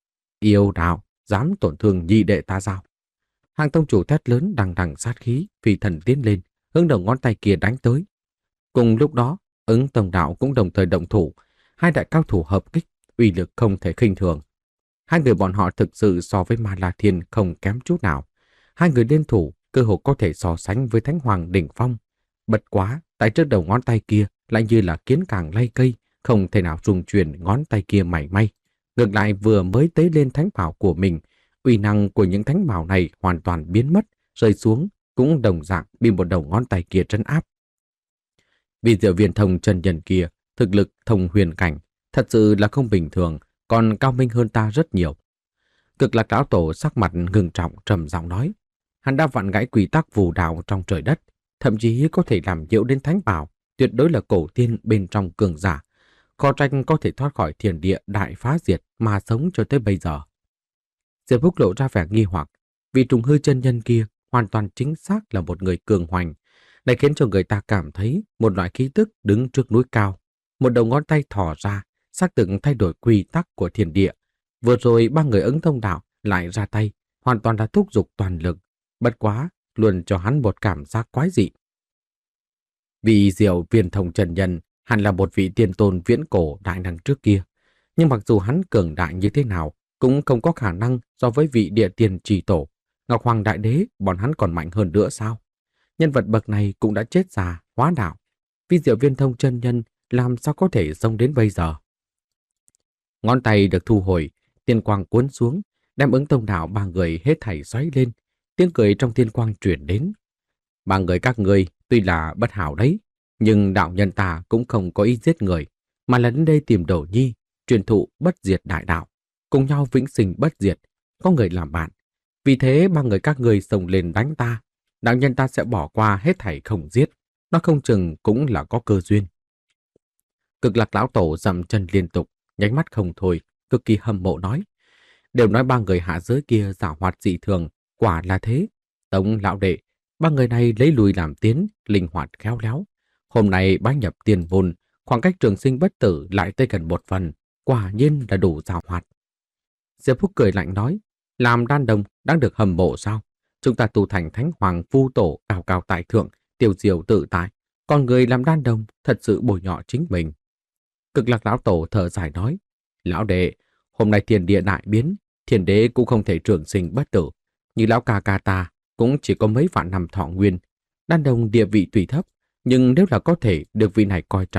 Yêu đạo, dám tổn thương nhị đệ ta sao? Hàng tông chủ thét lớn đằng đằng sát khí, phi thần tiến lên, hướng đầu ngón tay kia đánh tới. Cùng lúc đó, ứng tông đạo cũng đồng thời động thủ, hai đại cao thủ hợp kích, uy lực không thể khinh thường. Hai người bọn họ thực sự so với Ma La Thiên không kém chút nào. Hai người liên thủ, cơ hội có thể so sánh với Thánh Hoàng đỉnh phong. Bật quá, tại trước đầu ngón tay kia lại như là kiến càng lay cây, không thể nào rung chuyển ngón tay kia mảy may. Ngược lại vừa mới tế lên thánh bảo của mình, uy năng của những thánh bảo này hoàn toàn biến mất, rơi xuống cũng đồng dạng bị một đầu ngón tay kia trấn áp. Vì Diệu Viền Thông chân nhân kia, thực lực thông huyền cảnh, thật sự là không bình thường, còn cao minh hơn ta rất nhiều. Cực Lạc lão tổ sắc mặt ngưng trọng trầm giọng nói, hắn đã vặn gãy quy tắc phù đạo trong trời đất, thậm chí có thể làm nhiễu đến thánh bảo, tuyệt đối là cổ tiên bên trong cường giả, khó trách có thể thoát khỏi thiên địa đại phá diệt mà sống cho tới bây giờ. Diệp Phúc lộ ra vẻ nghi hoặc, vì Trùng Hư chân nhân kia hoàn toàn chính xác là một người cường hoành, này khiến cho người ta cảm thấy một loại khí tức đứng trước núi cao, một đầu ngón tay thò ra, xác thực thay đổi quy tắc của thiên địa. Vừa rồi ba người ứng thông đạo lại ra tay, hoàn toàn là thúc giục toàn lực, bất quá luôn cho hắn một cảm giác quái dị. Vì Diệu Viền Thông chân nhân hẳn là một vị tiên tôn viễn cổ đại năng trước kia, nhưng mặc dù hắn cường đại như thế nào, cũng không có khả năng so với vị địa tiên trì tổ. Ngọc Hoàng Đại Đế bọn hắn còn mạnh hơn nữa sao? Nhân vật bậc này cũng đã chết già, hóa đạo. Vi Diệu Viền Thông chân nhân làm sao có thể sống đến bây giờ? Ngón tay được thu hồi, tiên quang cuốn xuống, đem ứng tông đạo ba người hết thảy xoáy lên. Tiếng cười trong tiên quang truyền đến. Ba người các ngươi tuy là bất hảo đấy, nhưng đạo nhân ta cũng không có ý giết người, mà là đến đây tìm đồ nhi, truyền thụ bất diệt đại đạo, cùng nhau vĩnh sinh bất diệt, có người làm bạn. Vì thế ba người các ngươi xông lên đánh ta, đạo nhân ta sẽ bỏ qua hết thảy không giết, nó không chừng cũng là có cơ duyên. Cực Lạc lão tổ dậm chân liên tục, nhánh mắt không thôi, cực kỳ hâm mộ nói. Đều nói ba người hạ giới kia giảo hoạt dị thường, quả là thế. Tống lão đệ, ba người này lấy lùi làm tiến, linh hoạt khéo léo. Hôm nay bá nhập tiền vốn, khoảng cách trường sinh bất tử lại tới gần một phần, quả nhiên là đủ giảo hoạt. Diệp Phúc cười lạnh nói, làm đan đồng đang được hâm mộ sao? Chúng ta tu thành thánh hoàng phu tổ cao cao tại thượng, tiêu diệu tự tại, còn người làm đan đồng thật sự bồi nhọ chính mình. Cực Lạc lão tổ thở dài nói, lão đệ, hôm nay thiên địa đại biến, thiên đế cũng không thể trường sinh bất tử, như lão ca ca ta cũng chỉ có mấy vạn năm thọ nguyên. Đan đồng địa vị tùy thấp, nhưng nếu là có thể được vị này coi trọng,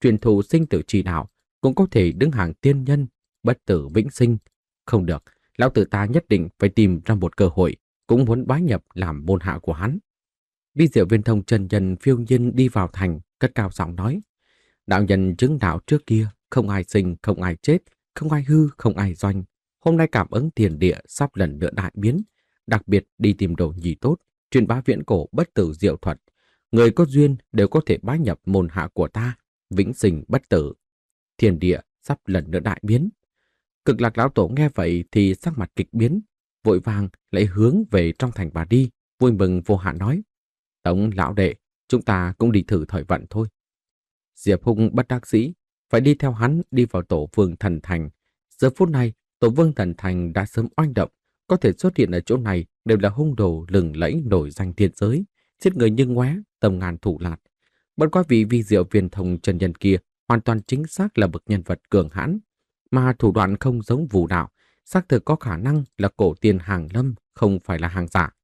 truyền thụ sinh tử chỉ đạo, cũng có thể đứng hàng tiên nhân, bất tử vĩnh sinh. Không được, lão tử ta nhất định phải tìm ra một cơ hội, cũng muốn bái nhập làm môn hạ của hắn. Vi Diệu Viên Thông chân nhân phiêu nhiên đi vào thành, cất cao giọng nói: đạo nhân chứng đạo trước kia, không ai sinh, không ai chết, không ai hư, không ai doanh. Hôm nay cảm ứng tiền địa sắp lần nữa đại biến, đặc biệt đi tìm đồ nhì tốt, truyền bá viễn cổ bất tử diệu thuật. Người có duyên đều có thể bái nhập môn hạ của ta, vĩnh sinh bất tử. Thiên địa sắp lần nữa đại biến. Cực Lạc lão tổ nghe vậy thì sắc mặt kịch biến, vội vàng lại hướng về trong thành bà đi, vui mừng vô hạn nói: Tống lão đệ, chúng ta cũng đi thử thời vận thôi. Diệp Hùng bất đắc dĩ, phải đi theo hắn đi vào Tổ Vương Thần Thành. Giờ phút này, Tổ Vương Thần Thành đã sớm oanh động, có thể xuất hiện ở chỗ này đều là hung đồ lừng lẫy nổi danh thiên giới, giết người như ngoé, tầm ngàn thủ lạt. Bất quá vị Vi Diệu Viên Thông chân nhân kia hoàn toàn chính xác là bậc nhân vật cường hãn, mà thủ đoạn không giống Vũ đạo, xác thực có khả năng là cổ tiên hàng lâm, không phải là hàng giả.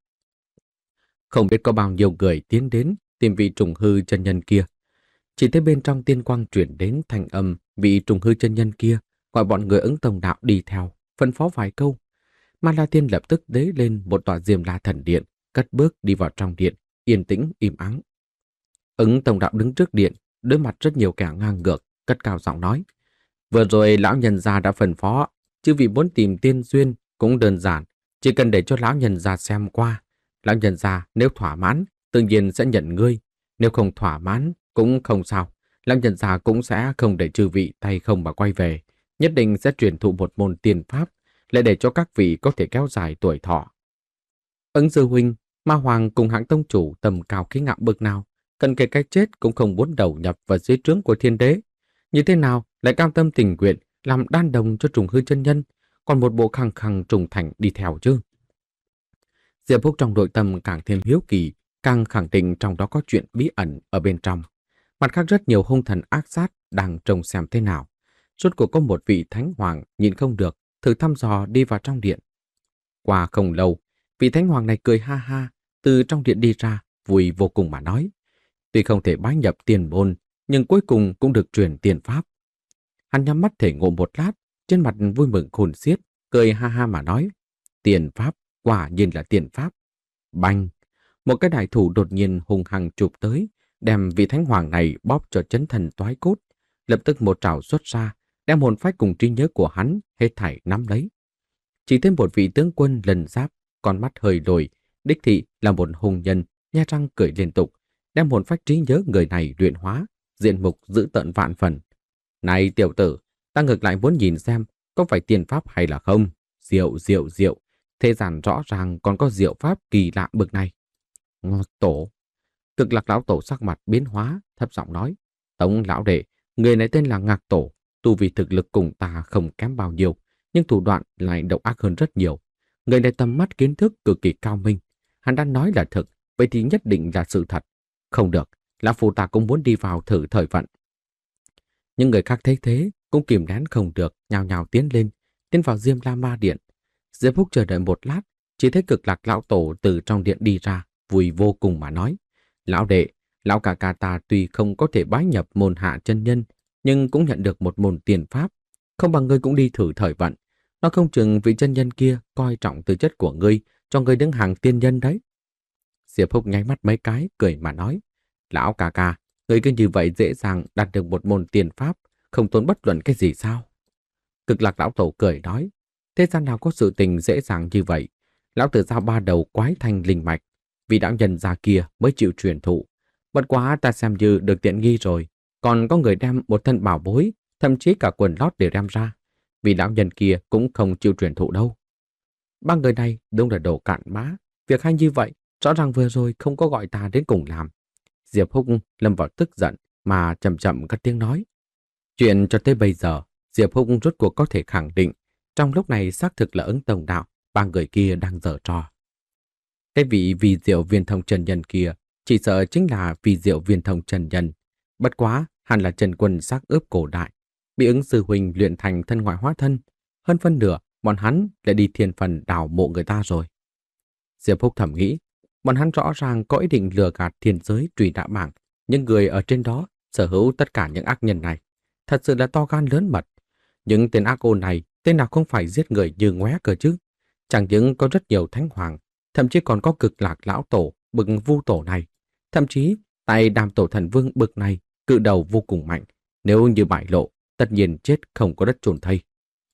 Không biết có bao nhiêu người tiến đến tìm vị trùng hư chân nhân kia. Chỉ thấy bên trong tiên quang chuyển đến thanh âm vị trùng hư chân nhân kia gọi bọn người ứng tông đạo đi theo, phân phó vài câu. Ma La Tiên lập tức đế lên một tòa Diêm La thần điện, cất bước đi vào trong điện, yên tĩnh im ắng. Ứng tông đạo đứng trước điện, đối mặt rất nhiều kẻ ngang ngược, cất cao giọng nói: vừa rồi lão nhân gia đã phân phó, chứ vì muốn tìm tiên duyên cũng đơn giản, chỉ cần để cho lão nhân gia xem qua. Lão nhân gia nếu thỏa mãn, tự nhiên sẽ nhận ngươi, nếu không thỏa mãn cũng không sao, lão nhân gia cũng sẽ không để chư vị tay không mà quay về, nhất định sẽ truyền thụ một môn tiên pháp, lại để cho các vị có thể kéo dài tuổi thọ. Ứng sư huynh, Ma Hoàng cùng hạng tông chủ tầm cao khí ngạo bực nào, cần kể cái chết cũng không muốn đầu nhập vào dưới trướng của thiên đế. Như thế nào lại cam tâm tình nguyện làm đan đồng cho trùng hư chân nhân, còn một bộ khăng khăng trùng thành đi theo chứ? Diệp Húc trong nội tâm càng thêm hiếu kỳ, càng khẳng định trong đó có chuyện bí ẩn ở bên trong. Mặt khác rất nhiều hung thần ác sát đang trông xem thế nào. Rốt cuộc có một vị thánh hoàng nhìn không được, thử thăm dò đi vào trong điện. Qua không lâu, vị thánh hoàng này cười ha ha, từ trong điện đi ra, vui vô cùng mà nói: tuy không thể bái nhập tiền môn, nhưng cuối cùng cũng được truyền tiền pháp. Hắn nhắm mắt thể ngộ một lát, trên mặt vui mừng khôn xiết, cười ha ha mà nói: tiền pháp, quả nhiên là tiền pháp. Bành! Một cái đại thủ đột nhiên hùng hăng chụp tới, đem vị thánh hoàng này bóp cho chấn thần toái cốt. Lập tức một trảo xuất ra, đem hồn phách cùng trí nhớ của hắn hết thảy nắm lấy. Chỉ thêm một vị tướng quân lần giáp, con mắt hơi lồi, đích thị là một hùng nhân, nhe răng cười liên tục, đem hồn phách trí nhớ người này luyện hóa, diện mục dữ tợn vạn phần. Này tiểu tử, ta ngược lại muốn nhìn xem có phải tiền pháp hay là không. Diệu diệu diệu, thế gian rõ ràng còn có diệu pháp kỳ lạ bực này. Ngọc tổ. Cực Lạc lão tổ sắc mặt biến hóa, thấp giọng nói: Tống lão đệ, người này tên là Ngạc Tổ, tu vi thực lực cùng ta không kém bao nhiêu, nhưng thủ đoạn lại độc ác hơn rất nhiều. Người này tầm mắt kiến thức cực kỳ cao minh. Hắn đã nói là thực, vậy thì nhất định là sự thật. Không được, lão phu ta cũng muốn đi vào thử thời vận. Những người khác thấy thế cũng kìm nén không được, nhào nhào tiến lên, tiến vào Diêm La Ma Điện. Diệp Húc chờ đợi một lát, chỉ thấy Cực Lạc lão tổ từ trong điện đi ra, vui vô cùng mà nói: lão đệ, lão ca ca ta tuy không có thể bái nhập môn hạ chân nhân, nhưng cũng nhận được một môn tiền pháp, không bằng ngươi cũng đi thử thời vận. Nó không chừng vị chân nhân kia coi trọng tư chất của ngươi, cho ngươi đứng hàng tiên nhân đấy. Diệp Húc nháy mắt mấy cái, cười mà nói: lão ca ca, ngươi cứ như vậy dễ dàng đạt được một môn tiền pháp, không tốn bất luận cái gì sao? Cực Lạc lão tổ cười nói: thế gian nào có sự tình dễ dàng như vậy? Lão tử giao ba đầu quái thanh linh mạch, vì đạo nhân già kia mới chịu truyền thụ. Bất quá ta xem như được tiện nghi rồi, còn có người đem một thân bảo bối, thậm chí cả quần lót để đem ra. Vì lão nhân kia cũng không chịu truyền thụ đâu. Ba người này đúng là đồ cặn bã. Việc hay như vậy, rõ ràng vừa rồi không có gọi ta đến cùng làm. Diệp Húc lâm vào tức giận mà chậm chậm cất tiếng nói. Chuyện cho tới bây giờ, Diệp Húc rốt cuộc có thể khẳng định, trong lúc này xác thực là Ứng Tông đạo, ba người kia đang giở trò. Cái vị Vi Diệu Viên Thông chân nhân kia chỉ sợ chính là Vi Diệu Viên Thông chân nhân. Bất quá, hẳn là Trần Quân xác ướp cổ đại, bị Ứng sư huynh luyện thành thân ngoại hóa thân. Hơn phân nửa, bọn hắn lại đi thiên phần đào mộ người ta rồi. Diệp Húc thầm nghĩ, bọn hắn rõ ràng có ý định lừa gạt thiên giới truy đạ bảng, nhưng người ở trên đó sở hữu tất cả những ác nhân này. Thật sự là to gan lớn mật. Những tên ác ôn này, tên nào không phải giết người như ngoé cơ chứ. Chẳng những có rất nhiều thánh hoàng, thậm chí còn có cực lạc lão tổ, bậc vu tổ này. Thậm chí, tại đàm tổ thần vương bậc này, cự đầu vô cùng mạnh. Nếu như bại lộ, tất nhiên chết không có đất chôn thây.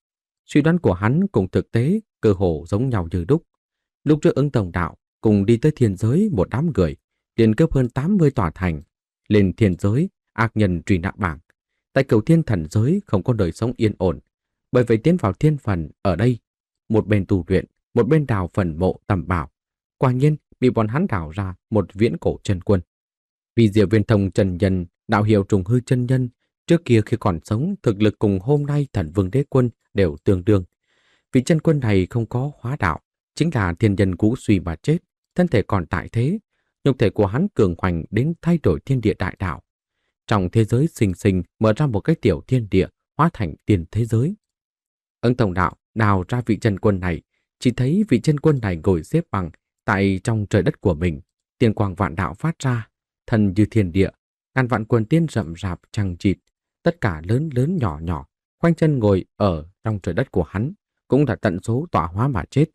Suy đoán của hắn cùng thực tế cơ hồ giống nhau như đúc. Lúc trước Ứng Tổng Đạo cùng đi tới thiên giới một đám người, liền cướp hơn tám mươi tòa thành, lên thiên giới ác nhân truy nã bảng. Tại Cửu Thiên thần giới không có đời sống yên ổn, bởi vậy tiến vào thiên phần ở đây, một bên tu luyện, một bên đào phần mộ tầm bảo. Quả nhiên bị bọn hắn đào ra một viễn cổ chân quân. Vì Diệu Viên Thông chân nhân, đạo hiệu Trùng Hư chân nhân, trước kia khi còn sống, thực lực cùng hôm nay Thần Vương Đế Quân đều tương đương. Vị chân quân này không có hóa đạo, chính là thiên nhân cũ suy mà chết, thân thể còn tại thế, nhục thể của hắn cường hoành đến thay đổi thiên địa đại đạo. Trong thế giới sinh sinh mở ra một cái tiểu thiên địa, hóa thành tiền thế giới. Ưng Tổng Đạo đào ra vị chân quân này, chỉ thấy vị chân quân này ngồi xếp bằng tại trong trời đất của mình, tiên quang vạn đạo phát ra, thần như thiên địa, ngàn vạn quần tiên rậm rạp chằng chịt, tất cả lớn lớn nhỏ nhỏ, khoanh chân ngồi ở trong trời đất của hắn, cũng là tận số tọa hóa mà chết.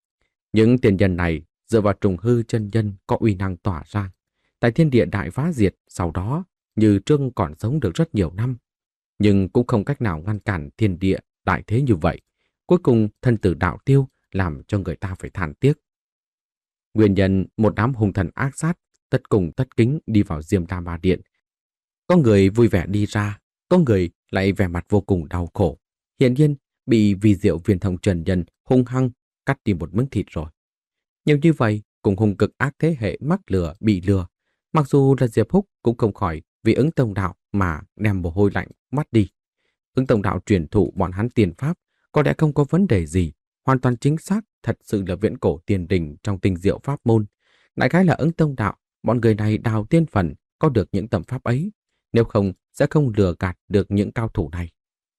Những tiền nhân này dựa vào Trùng Hư chân nhân có uy năng tỏa ra, tại thiên địa đại phá diệt, sau đó như Trương còn sống được rất nhiều năm, nhưng cũng không cách nào ngăn cản thiên địa đại thế như vậy. Cuối cùng thân tử đạo tiêu làm cho người ta phải than tiếc. Nguyên nhân một đám hung thần ác sát tất cùng tất kính đi vào Diêm La Ma Điện. Có người vui vẻ đi ra, có người lại vẻ mặt vô cùng đau khổ. Hiển nhiên bị vì Diệu Viên Thông trần nhân hung hăng cắt đi một miếng thịt rồi. Nhiều như vậy cùng hung cực ác thế hệ mắc lừa bị lừa. Mặc dù là Diệp Húc cũng không khỏi vì Ứng Tông Đạo mà đem mồ hôi lạnh mắt đi. Ứng Tông Đạo truyền thụ bọn hắn tiền pháp có lẽ không có vấn đề gì, hoàn toàn chính xác, thật sự là viễn cổ tiền đình trong tinh diệu pháp môn. Đại khái là Ứng Tông Đạo, bọn người này đào tiên phần có được những tầm pháp ấy, nếu không sẽ không lừa gạt được những cao thủ này.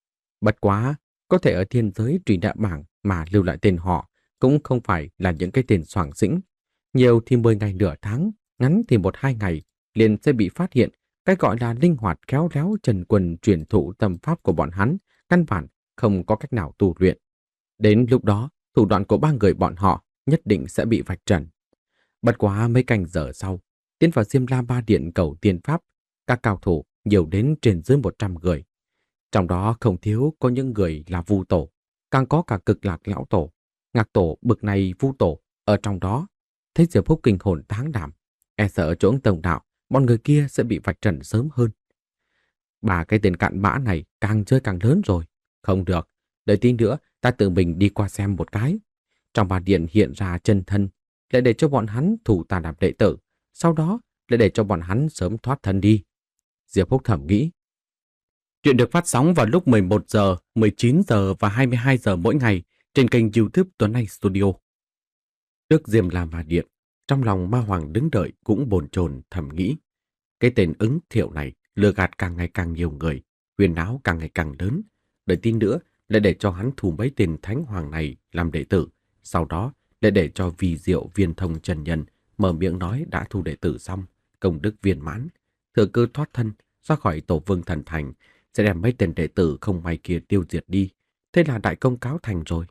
Bất quá, có thể ở thiên giới truy nã bảng mà lưu lại tên họ cũng không phải là những cái tên soảng xĩnh. Nhiều thì mười ngày nửa tháng, ngắn thì một hai ngày, liền sẽ bị phát hiện cái gọi là linh hoạt khéo léo trần quần truyền thụ tâm pháp của bọn hắn, căn bản không có cách nào tu luyện. Đến lúc đó, thủ đoạn của ba người bọn họ nhất định sẽ bị vạch trần. Bất quá mấy canh giờ sau, tiến vào Diêm La Ba Điện cầu tiên pháp, các cao thủ nhiều đến trên dưới một trăm người. Trong đó không thiếu có những người là vu tổ, càng có cả cực lạc lão tổ, ngạc tổ bực này vu tổ ở trong đó. Thấy Diệp Húc kinh hồn táng đảm, e sợ chỗ Tổng Đạo, bọn người kia sẽ bị vạch trần sớm hơn. Bà cái tên cặn bã này càng chơi càng lớn rồi. Không được, đợi tí nữa ta tự mình đi qua xem một cái. Trong Ba Điện hiện ra chân thân, lại để cho bọn hắn thủ ta làm đệ tử, sau đó lại để cho bọn hắn sớm thoát thân đi. Diệp Húc thầm nghĩ. Chuyện được phát sóng vào lúc mười một giờ, mười chín giờ và hai mươi hai giờ mỗi ngày trên kênh YouTube Tuấn Anh Studio. Trước Diêm La Ma Điện, trong lòng Ma Hoàng đứng đợi cũng bồn chồn thầm nghĩ. Cái tên Ứng Thiệu này lừa gạt càng ngày càng nhiều người, huyền áo càng ngày càng lớn. Đợi tin nữa lại để cho hắn thu mấy tên Thánh Hoàng này làm đệ tử, sau đó lại để cho Vì Diệu Viên Thông chân nhân mở miệng nói đã thu đệ tử xong, công đức viên mãn, thừa cơ thoát thân ra khỏi Tổ Vương Thần Thành, sẽ đem mấy tên đệ tử không may kia tiêu diệt đi. Thế là đại công cáo thành rồi.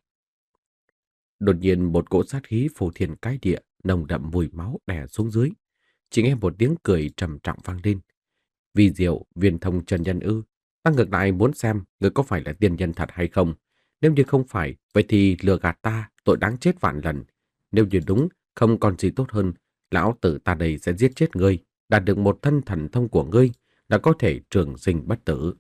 Đột nhiên một cỗ sát khí phô thiên cái địa, nồng đậm mùi máu đè xuống dưới. Chỉ nghe một tiếng cười trầm trọng vang lên. Vì Diệu Viên Thông chân nhân ư? Ta ngược lại muốn xem người có phải là tiên nhân thật hay không. Nếu như không phải, vậy thì lừa gạt ta, tội đáng chết vạn lần. Nếu như đúng, không còn gì tốt hơn, lão tử ta đây sẽ giết chết ngươi, đạt được một thân thần thông của ngươi, đã có thể trường sinh bất tử.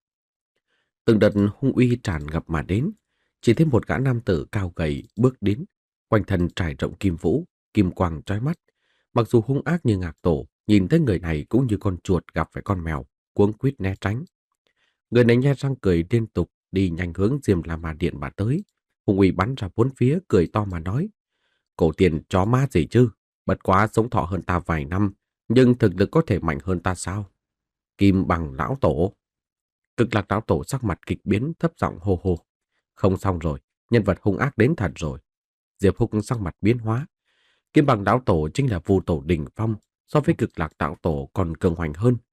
Từng đợt hung uy tràn ngập mà đến, chỉ thấy một gã nam tử cao gầy bước đến, quanh thân trải rộng kim vũ, kim quang chói mắt. Mặc dù hung ác như ngạc tổ, nhìn thấy người này cũng như con chuột gặp phải con mèo, cuống quýt né tránh. Người này nhe răng cười liên tục, đi nhanh hướng Diêm La Ma Điện mà tới. Hung uy bắn ra bốn phía, cười to mà nói: Cổ tiền chó má gì chứ, bất quá sống thọ hơn ta vài năm, nhưng thực lực có thể mạnh hơn ta sao? Kim bằng lão tổ. Cực lạc lão tổ sắc mặt kịch biến, thấp giọng hô hô. Không xong rồi, nhân vật hung ác đến thật rồi. Diệp Húc sắc mặt biến hóa. Kim bằng lão tổ chính là vu tổ đỉnh phong, so với cực lạc lão tổ còn cường hoành hơn.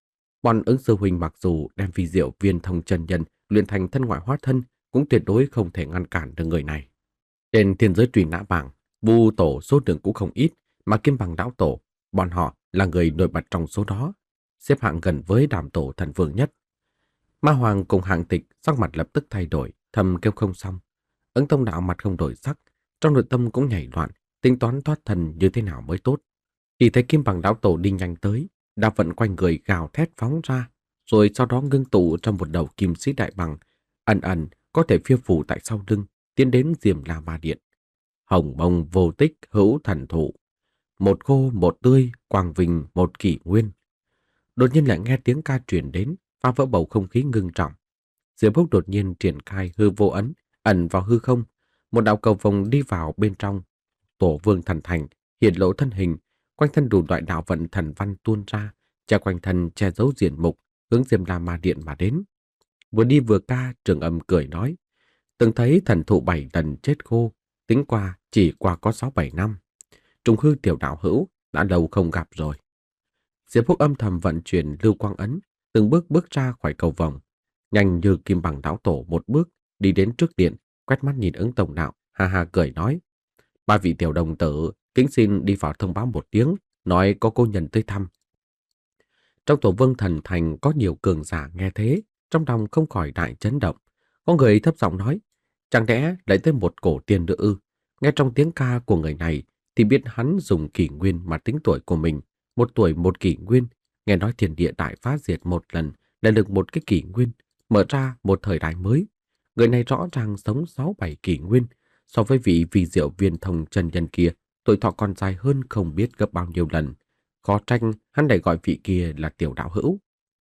Bọn ứng sư huynh mặc dù đem vi diệu viên thông chân nhân luyện thành thân ngoại hóa thân, cũng tuyệt đối không thể ngăn cản được người này. Trên thiên giới truy nã bảng, Vu tổ số lượng cũng không ít, mà Kim Bằng lão tổ, bọn họ là người nổi bật trong số đó, xếp hạng gần với Đàm tổ thần vương nhất. Ma Hoàng cùng Hạng Tịch sắc mặt lập tức thay đổi, thầm kêu không xong. Ứng Tông Đạo mặt không đổi sắc, trong nội tâm cũng nhảy loạn, tính toán thoát thần như thế nào mới tốt. Chỉ thấy Kim Bằng lão tổ đi nhanh tới, đạo vận quanh người gào thét phóng ra, rồi sau đó ngưng tụ trong một đầu kim sĩ đại bằng, ẩn ẩn có thể phiêu phù tại sau lưng, tiến đến Diêm La Ma Điện. Hồng bông vô tích hữu thần thụ, một khô một tươi, quang vinh một kỷ nguyên. Đột nhiên lại nghe tiếng ca truyền đến, phá vỡ bầu không khí ngưng trọng. Diệp Húc đột nhiên triển khai hư vô ấn, ẩn vào hư không, một đạo cầu vồng đi vào bên trong. Tổ vương thần thành hiện lộ thân hình, quanh thân đủ loại đạo vận thần văn tuôn ra, che quanh thân che giấu diện mục, hướng Diêm La Ma Điện mà đến. Vừa đi vừa ca, Trường Âm cười nói: từng thấy thần thụ bảy lần chết khô, tính qua chỉ qua có sáu bảy năm. Trùng hư tiểu đạo hữu, đã lâu không gặp rồi. Diệp Húc âm thầm vận chuyển lưu quang ấn, từng bước bước ra khỏi cầu vồng, nhanh như Kim Bằng lão tổ một bước đi đến trước điện, quét mắt nhìn Ứng Tổng Đạo, ha ha cười nói: ba vị tiểu đồng tử, kính xin đi vào thông báo một tiếng, nói có cô nhân tới thăm. Trong tổ vương thần thành có nhiều cường giả nghe thế, trong lòng không khỏi đại chấn động. Có người thấp giọng nói: chẳng lẽ lại tới một cổ tiên nữa ư? Nghe trong tiếng ca của người này thì biết hắn dùng kỷ nguyên mà tính tuổi của mình, một tuổi một kỷ nguyên. Nghe nói thiên địa đại phá diệt một lần, lại được một cái kỷ nguyên, mở ra một thời đại mới. Người này rõ ràng sống sáu bảy kỷ nguyên, so với vị vì diệu viên thông chân nhân kia, tuổi thọ còn dài hơn không biết gấp bao nhiêu lần. Khó trách hắn lại gọi vị kia là tiểu đạo hữu.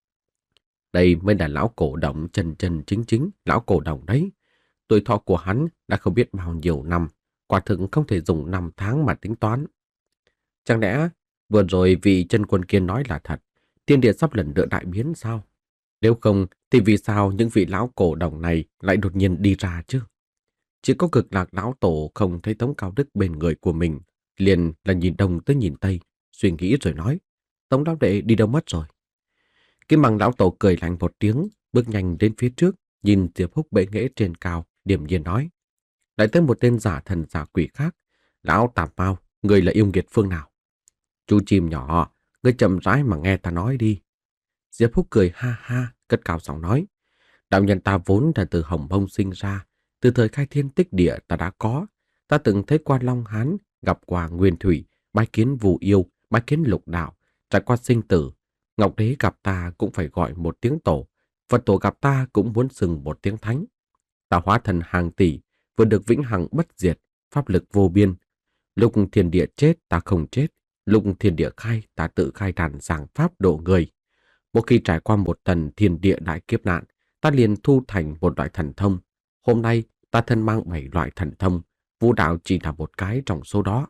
Đây mới là lão cổ đồng chân chân chính chính, lão cổ đồng đấy. Tuổi thọ của hắn đã không biết bao nhiêu năm, quả thực không thể dùng năm tháng mà tính toán. Chẳng lẽ vừa rồi vị chân quân kia nói là thật, thiên địa sắp lần nữa đại biến sao? Nếu không thì vì sao những vị lão cổ đồng này lại đột nhiên đi ra chứ? Chỉ có Cực Lạc lão tổ không thấy Tống Cao Đức bên người của mình, liền là nhìn đông tới nhìn tây, suy nghĩ rồi nói: Tống lão đệ đi đâu mất rồi? Kim Bằng lão tổ cười lạnh một tiếng, bước nhanh đến phía trước, nhìn Diệp Húc bệ nghệ trên cao, điềm nhiên nói: lại tới một tên giả thần giả quỷ khác. Lão Tạp Mao, người là yêu nghiệt phương nào? Chú chim nhỏ, người chậm rãi mà nghe ta nói đi. Diệp Húc cười ha ha, cất cao giọng nói: đạo nhân ta vốn là từ Hồng Mông sinh ra, từ thời khai thiên tích địa ta đã có. Ta từng thấy qua Long Hán, gặp qua Nguyên Thủy, bái kiến Vũ Yêu, bái kiến Lục Đạo, trải qua sinh tử. Ngọc Đế gặp ta cũng phải gọi một tiếng tổ, Phật tổ gặp ta cũng muốn xưng một tiếng thánh. Ta hóa thần hàng tỷ, vừa được vĩnh hằng bất diệt, pháp lực vô biên. Lúc thiên địa chết ta không chết, lúc thiên địa khai ta tự khai đàn giảng pháp độ người. Một khi trải qua một tầng thiên địa đại kiếp nạn, ta liền thu thành một loại thần thông. Hôm nay ta thân mang bảy loại thần thông, vũ đạo chỉ là một cái trong số đó.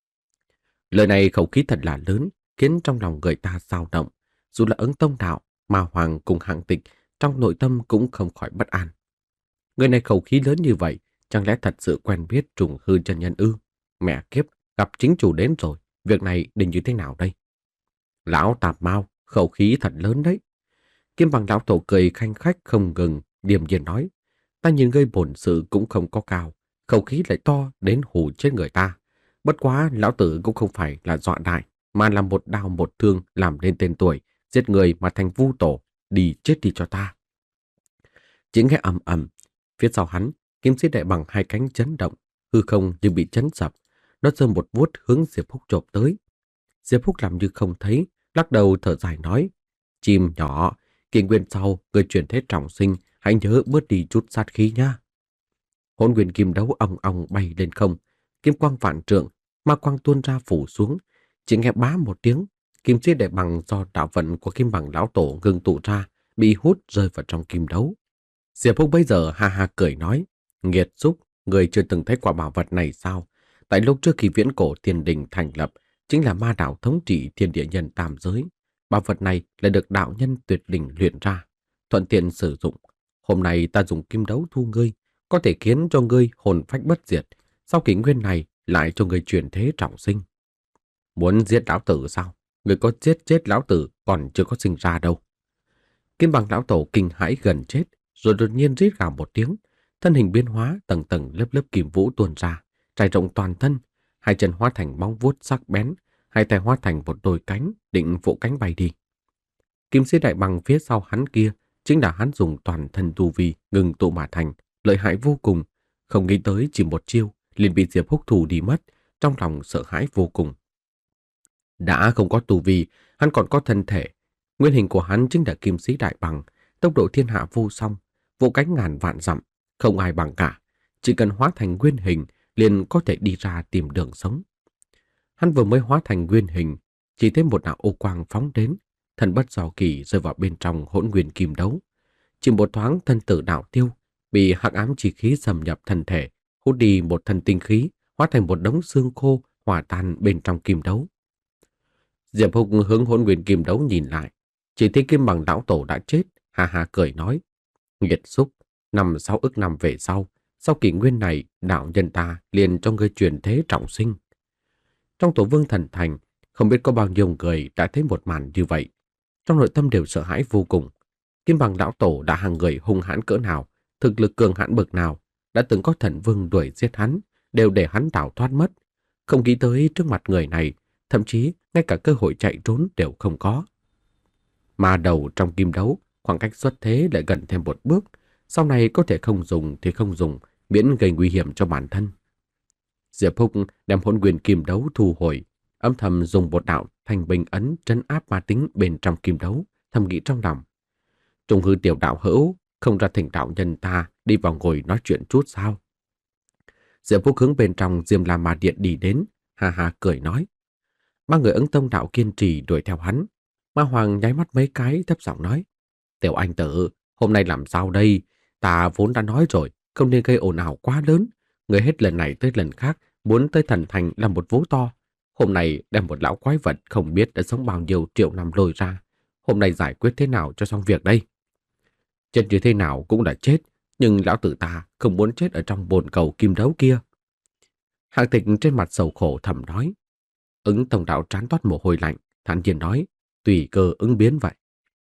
Lời này khẩu khí thật là lớn, khiến trong lòng người ta dao động. Dù là Ứng Tông Đạo, Ma Hoàng cùng Hạng Tịch, trong nội tâm cũng không khỏi bất an. Người này khẩu khí lớn như vậy, chẳng lẽ thật sự quen biết trùng hư chân nhân ư? Mẹ kiếp, gặp chính chủ đến rồi, việc này định như thế nào đây? Lão Tạp Mao, khẩu khí thật lớn đấy. Kim Bằng lão tổ cười khanh khách không ngừng, điềm nhiên nói: ta nhìn ngươi bổn sự cũng không có cao, khẩu khí lại to đến hù chết người ta. Bất quá lão tử cũng không phải là dọa đại, mà là một đao một thương làm nên tên tuổi, giết người mà thành vu tổ, đi chết đi cho ta. Chỉ nghe ầm ầm, phía sau hắn, kiếm sĩ đại bằng hai cánh chấn động, hư không như bị chấn sập, nó giơ một vuốt hướng Diệp Húc chộp tới. Diệp Húc làm như không thấy, lắc đầu thở dài nói: chim nhỏ, kỷ nguyên sau người chuyển thế trọng sinh, hãy nhớ bớt đi chút sát khí nha. Hỗn nguyên kim đấu ong ong bay lên không, kim quang vạn trượng, ma quang tuôn ra phủ xuống. Chỉ nghe bá một tiếng, kim sĩ đại bằng do đạo vận của Kim Bằng lão tổ ngưng tụ ra, bị hút rơi vào trong kim đấu. Diệp Húc bây giờ ha ha cười nói: nghiệt xúc, người chưa từng thấy quả bảo vật này sao? Tại lúc trước khi viễn cổ thiên đình thành lập, chính là ma đạo thống trị thiên địa nhân tam giới. Bảo vật này là được đạo nhân tuyệt đỉnh luyện ra, thuận tiện sử dụng. Hôm nay ta dùng kim đấu thu ngươi, có thể khiến cho ngươi hồn phách bất diệt, sau kỷ nguyên này lại cho ngươi chuyển thế trọng sinh. Muốn giết lão tử sao? Ngươi có giết chết lão tử còn chưa có sinh ra đâu. Kim Bằng lão tổ kinh hãi gần chết, rồi đột nhiên rít gào một tiếng, thân hình biến hóa, tầng tầng lớp lớp kim vũ tuôn ra, trải rộng toàn thân, hai chân hóa thành móng vuốt sắc bén, hai tay hóa thành một đôi cánh, định vỗ cánh bay đi. Kim sĩ đại bằng phía sau hắn kia chính là hắn dùng toàn thân tu vi ngừng tụ mà thành, lợi hại vô cùng, không nghĩ tới chỉ một chiêu liền bị Diệp Húc thủ đi mất, trong lòng sợ hãi vô cùng. Đã không có tu vi, hắn còn có thân thể, nguyên hình của hắn chính là kim sĩ đại bằng, tốc độ thiên hạ vô song, vỗ cánh ngàn vạn dặm, không ai bằng cả, chỉ cần hóa thành nguyên hình liền có thể đi ra tìm đường sống. Hắn vừa mới hóa thành nguyên hình, chỉ thấy một đạo ô quang phóng đến, thần bất do kỳ rơi vào bên trong hỗn nguyên kim đấu. Chỉ một thoáng thân tử đạo tiêu, bị hắc ám chi khí xâm nhập thân thể, hút đi một thân tinh khí, hóa thành một đống xương khô hòa tan bên trong kim đấu. Diệp Húc hướng hỗn nguyên kim đấu nhìn lại, chỉ thấy Kim Bằng lão tổ đã chết, ha ha cười nói: "Nghiệt xúc, năm sáu ức năm về sau, sau kỷ nguyên này, đạo nhân ta liền cho ngươi truyền thế trọng sinh." Trong tổ vương thần thành, không biết có bao nhiêu người đã thấy một màn như vậy, trong nội tâm đều sợ hãi vô cùng. Kim Bằng lão tổ đã hàng người hung hãn cỡ nào, thực lực cường hãn bậc nào, đã từng có thần vương đuổi giết hắn, đều để hắn đào thoát mất. Không nghĩ tới trước mặt người này, thậm chí ngay cả cơ hội chạy trốn đều không có. Mà đầu trong kim đấu, khoảng cách xuất thế lại gần thêm một bước, sau này có thể không dùng thì không dùng, miễn gây nguy hiểm cho bản thân. Diệp Húc đem hỗn nguyên kim đấu thu hồi, âm thầm dùng một đạo thanh bình ấn trấn áp ma tính bên trong kim đấu, thầm nghĩ trong lòng: Trùng hư tiểu đạo hữu, không ra thỉnh đạo nhân ta đi vào ngồi nói chuyện chút sao? Diệp Húc hướng bên trong Diêm La Ma Điện đi đến, ha ha cười nói. Ba người Ưng Tông đạo kiên trì đuổi theo hắn. Ma Hoàng nháy mắt mấy cái thấp giọng nói: Tiểu anh tử, hôm nay làm sao đây? Ta vốn đã nói rồi, không nên gây ồn ào quá lớn. Người hết lần này tới lần khác muốn tới thần thành làm một vố to. Hôm nay đem một lão quái vật không biết đã sống bao nhiêu triệu năm lôi ra. Hôm nay giải quyết thế nào cho xong việc đây? Chết như thế nào cũng đã chết, nhưng lão tử ta không muốn chết ở trong bồn cầu kim đấu kia. Hạng Tịch trên mặt sầu khổ thầm nói. Ứng Tông đạo trán toát mồ hôi lạnh, thản nhiên nói, tùy cơ ứng biến vậy.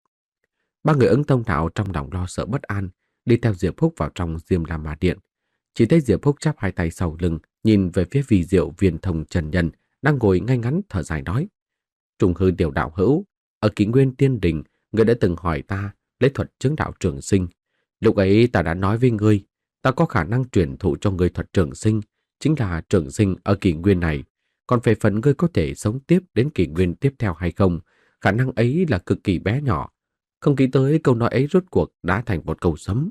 Ba người Ứng Tông đạo trong lòng lo sợ bất an, đi theo Diệp Húc vào trong Diêm La Ma Điện. Chỉ thấy Diệp Húc chắp hai tay sau lưng, nhìn về phía vì diệu viên thông trần nhân đang ngồi ngay ngắn thở dài nói: Trùng hư tiểu đạo hữu, ở Kỷ Nguyên Tiên Đình, người đã từng hỏi ta lấy thuật chứng đạo trường sinh. Lúc ấy ta đã nói với ngươi, ta có khả năng truyền thụ cho ngươi thuật trường sinh, chính là trường sinh ở kỷ nguyên này. Còn về phần ngươi có thể sống tiếp đến kỷ nguyên tiếp theo hay không, khả năng ấy là cực kỳ bé nhỏ. Không nghĩ tới câu nói ấy rốt cuộc đã thành một câu sấm.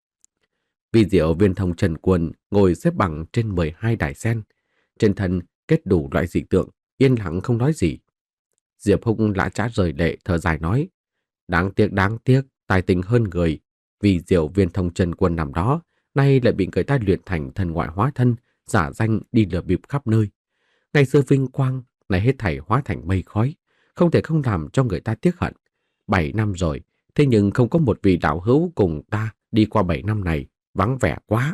Vì diệu viên thông Trần Quân ngồi xếp bằng trên mười hai đài sen, trên thân kết đủ loại dị tượng, yên lặng không nói gì. Diệp Húc lã chã rời lệ thở dài nói: Đáng tiếc đáng tiếc, tài tình hơn người. Vì diệu viên thông Trần Quân nằm đó, nay lại bị người ta luyện thành thần ngoại hóa thân, giả danh đi lừa bịp khắp nơi. Ngày xưa vinh quang, nay hết thảy hóa thành mây khói, không thể không làm cho người ta tiếc hận. Bảy năm rồi, thế nhưng không có một vị đạo hữu cùng ta đi qua bảy năm này, vắng vẻ quá.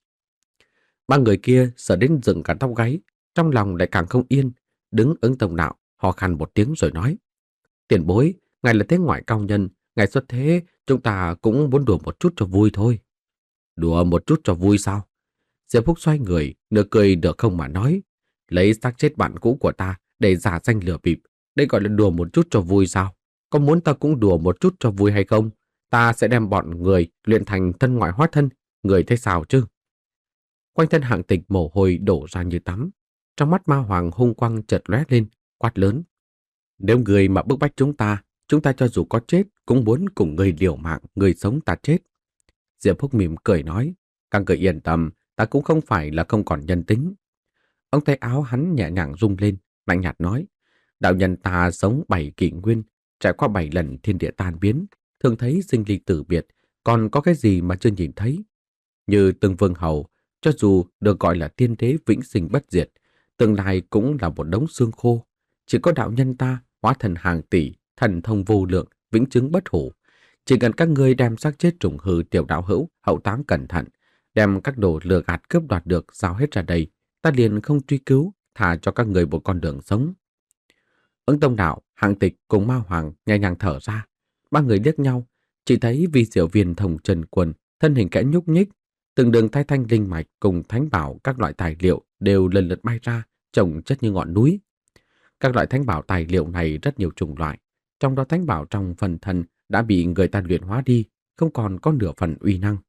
Ba người kia sợ đến dựng cả tóc gáy, trong lòng lại càng không yên, đứng Ứng Tông đạo, ho khan một tiếng rồi nói: Tiền bối, ngài là thế ngoại cao nhân, ngài xuất thế, chúng ta cũng muốn đùa một chút cho vui thôi. Đùa một chút cho vui sao? Diệp Húc xoay người, nửa cười được không mà nói, lấy xác chết bạn cũ của ta để giả danh lừa bịp, đây gọi là đùa một chút cho vui sao? Có muốn ta cũng đùa một chút cho vui hay không? Ta sẽ đem bọn người luyện thành thân ngoại hóa thân, người thấy sao chứ? Quanh thân Hạng Tịch mồ hôi đổ ra như tắm, trong mắt Ma Hoàng hung quang chợt lóe lên, quát lớn: Nếu người mà bức bách chúng ta, chúng ta cho dù có chết cũng muốn cùng người liều mạng, người sống ta chết. Diệp Húc mỉm cười nói: Các người yên tâm, ta cũng không phải là không còn nhân tính. Ông tay áo hắn nhẹ nhàng rung lên, lạnh nhạt nói: Đạo nhân ta sống bảy kỷ nguyên, trải qua bảy lần thiên địa tan biến, thường thấy sinh ly tử biệt, còn có cái gì mà chưa nhìn thấy? Như từng vương hầu, cho dù được gọi là tiên đế vĩnh sinh bất diệt, tương lai cũng là một đống xương khô. Chỉ có đạo nhân ta hóa thần hàng tỷ, thần thông vô lượng, vĩnh chứng bất hủ. Chỉ cần các ngươi đem xác chết trùng hư tiểu đạo hữu hậu táng cẩn thận, đem các đồ lừa gạt cướp đoạt được giao hết ra đây, ta liền không truy cứu, thả cho các người một con đường sống. Ứng Tông đạo, Hạng Tịch cùng Ma Hoàng nhẹ nhàng thở ra, ba người liếc nhau, Chỉ thấy vi diệu viên thông trần quần, thân hình kẽ nhúc nhích, từng đường tay thanh linh mạch cùng thánh bảo các loại tài liệu đều lần lượt bay ra, chồng chất như ngọn núi. Các loại thánh bảo tài liệu này rất nhiều chủng loại, trong đó thánh bảo trong phần thân đã bị người ta luyện hóa đi, không còn có nửa phần uy năng.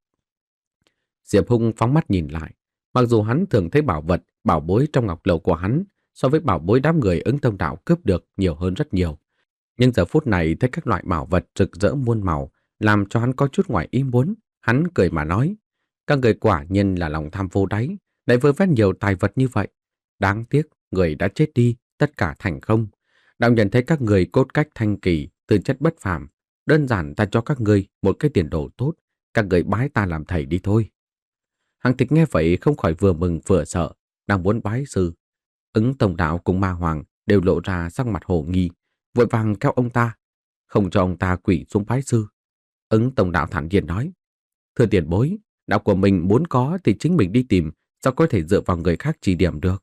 Diệp Hùng phóng mắt nhìn lại, mặc dù hắn thường thấy bảo vật, bảo bối trong ngọc lầu của hắn so với bảo bối đám người Ứng Tông Đạo cướp được nhiều hơn rất nhiều. Nhưng giờ phút này thấy các loại bảo vật rực rỡ muôn màu, làm cho hắn có chút ngoài ý muốn. Hắn cười mà nói, các người quả nhiên là lòng tham vô đáy, lại vơ vét nhiều tài vật như vậy. Đáng tiếc, người đã chết đi, tất cả thành không. Đạo nhận thấy các người cốt cách thanh kỳ, tư chất bất phàm, đơn giản ta cho các người một cái tiền đồ tốt, các người bái ta làm thầy đi thôi. Hàng Tịch nghe vậy không khỏi vừa mừng vừa sợ, đang muốn bái sư. Ứng Tông Đạo cùng Ma Hoàng đều lộ ra sắc mặt hồ nghi, vội vàng kéo ông ta, không cho ông ta quỳ xuống bái sư. Ứng Tông Đạo thản nhiên nói, thưa tiền bối, đạo của mình muốn có thì chính mình đi tìm, sao có thể dựa vào người khác chỉ điểm được.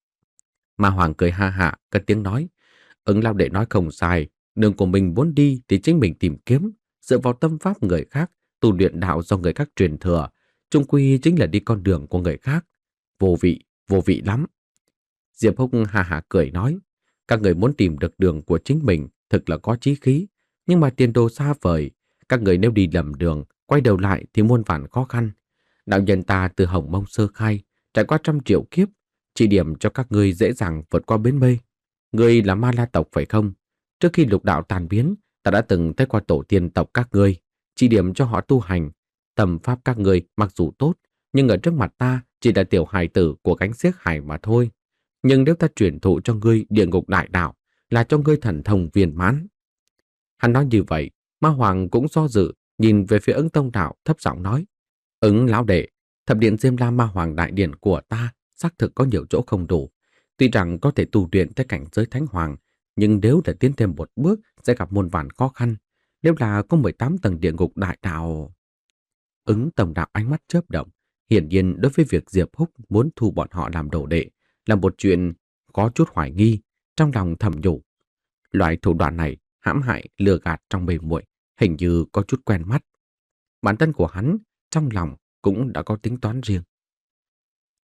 Ma Hoàng cười ha hạ, cất tiếng nói, Ứng lão đệ nói không sai, đường của mình muốn đi thì chính mình tìm kiếm, dựa vào tâm pháp người khác, tu luyện đạo do người khác truyền thừa, chung quy chính là đi con đường của người khác. Vô vị, vô vị lắm. Diệp Húc ha ha cười nói, các người muốn tìm được đường của chính mình thực là có chí khí, nhưng mà tiền đồ xa vời, các người nếu đi lầm đường, quay đầu lại thì muôn vàn khó khăn. Đạo nhân ta từ Hồng Mông sơ khai, trải qua trăm triệu kiếp, chỉ điểm cho các ngươi dễ dàng vượt qua bến mê. Ngươi là Ma La tộc phải không? Trước khi lục đạo tàn biến, ta đã từng thấy qua tổ tiên tộc các ngươi, chỉ điểm cho họ tu hành. Tầm pháp các ngươi mặc dù tốt, nhưng ở trước mặt ta chỉ là tiểu hài tử của cánh xiếc hải mà thôi. Nhưng nếu ta truyền thụ cho ngươi địa ngục đại đạo, là cho ngươi thần thông viên mãn. Hắn nói như vậy, Ma Hoàng cũng do dự, nhìn về phía Ứng Tông Đạo thấp giọng nói, Ứng lão đệ, thập điện Diêm La Ma Hoàng đại điện của ta xác thực có nhiều chỗ không đủ. Tuy rằng có thể tu luyện tới cảnh giới thánh hoàng, nhưng nếu để tiến thêm một bước sẽ gặp muôn vàn khó khăn. Nếu là có mười tám tầng địa ngục đại đạo. Ứng Tông Đạo ánh mắt chớp động, hiển nhiên đối với việc Diệp Húc muốn thu bọn họ làm đồ đệ là một chuyện có chút hoài nghi, trong lòng thầm nhủ. Loại thủ đoạn này hãm hại lừa gạt trong mê muội, hình như có chút quen mắt. Bản thân của hắn trong lòng cũng đã có tính toán riêng.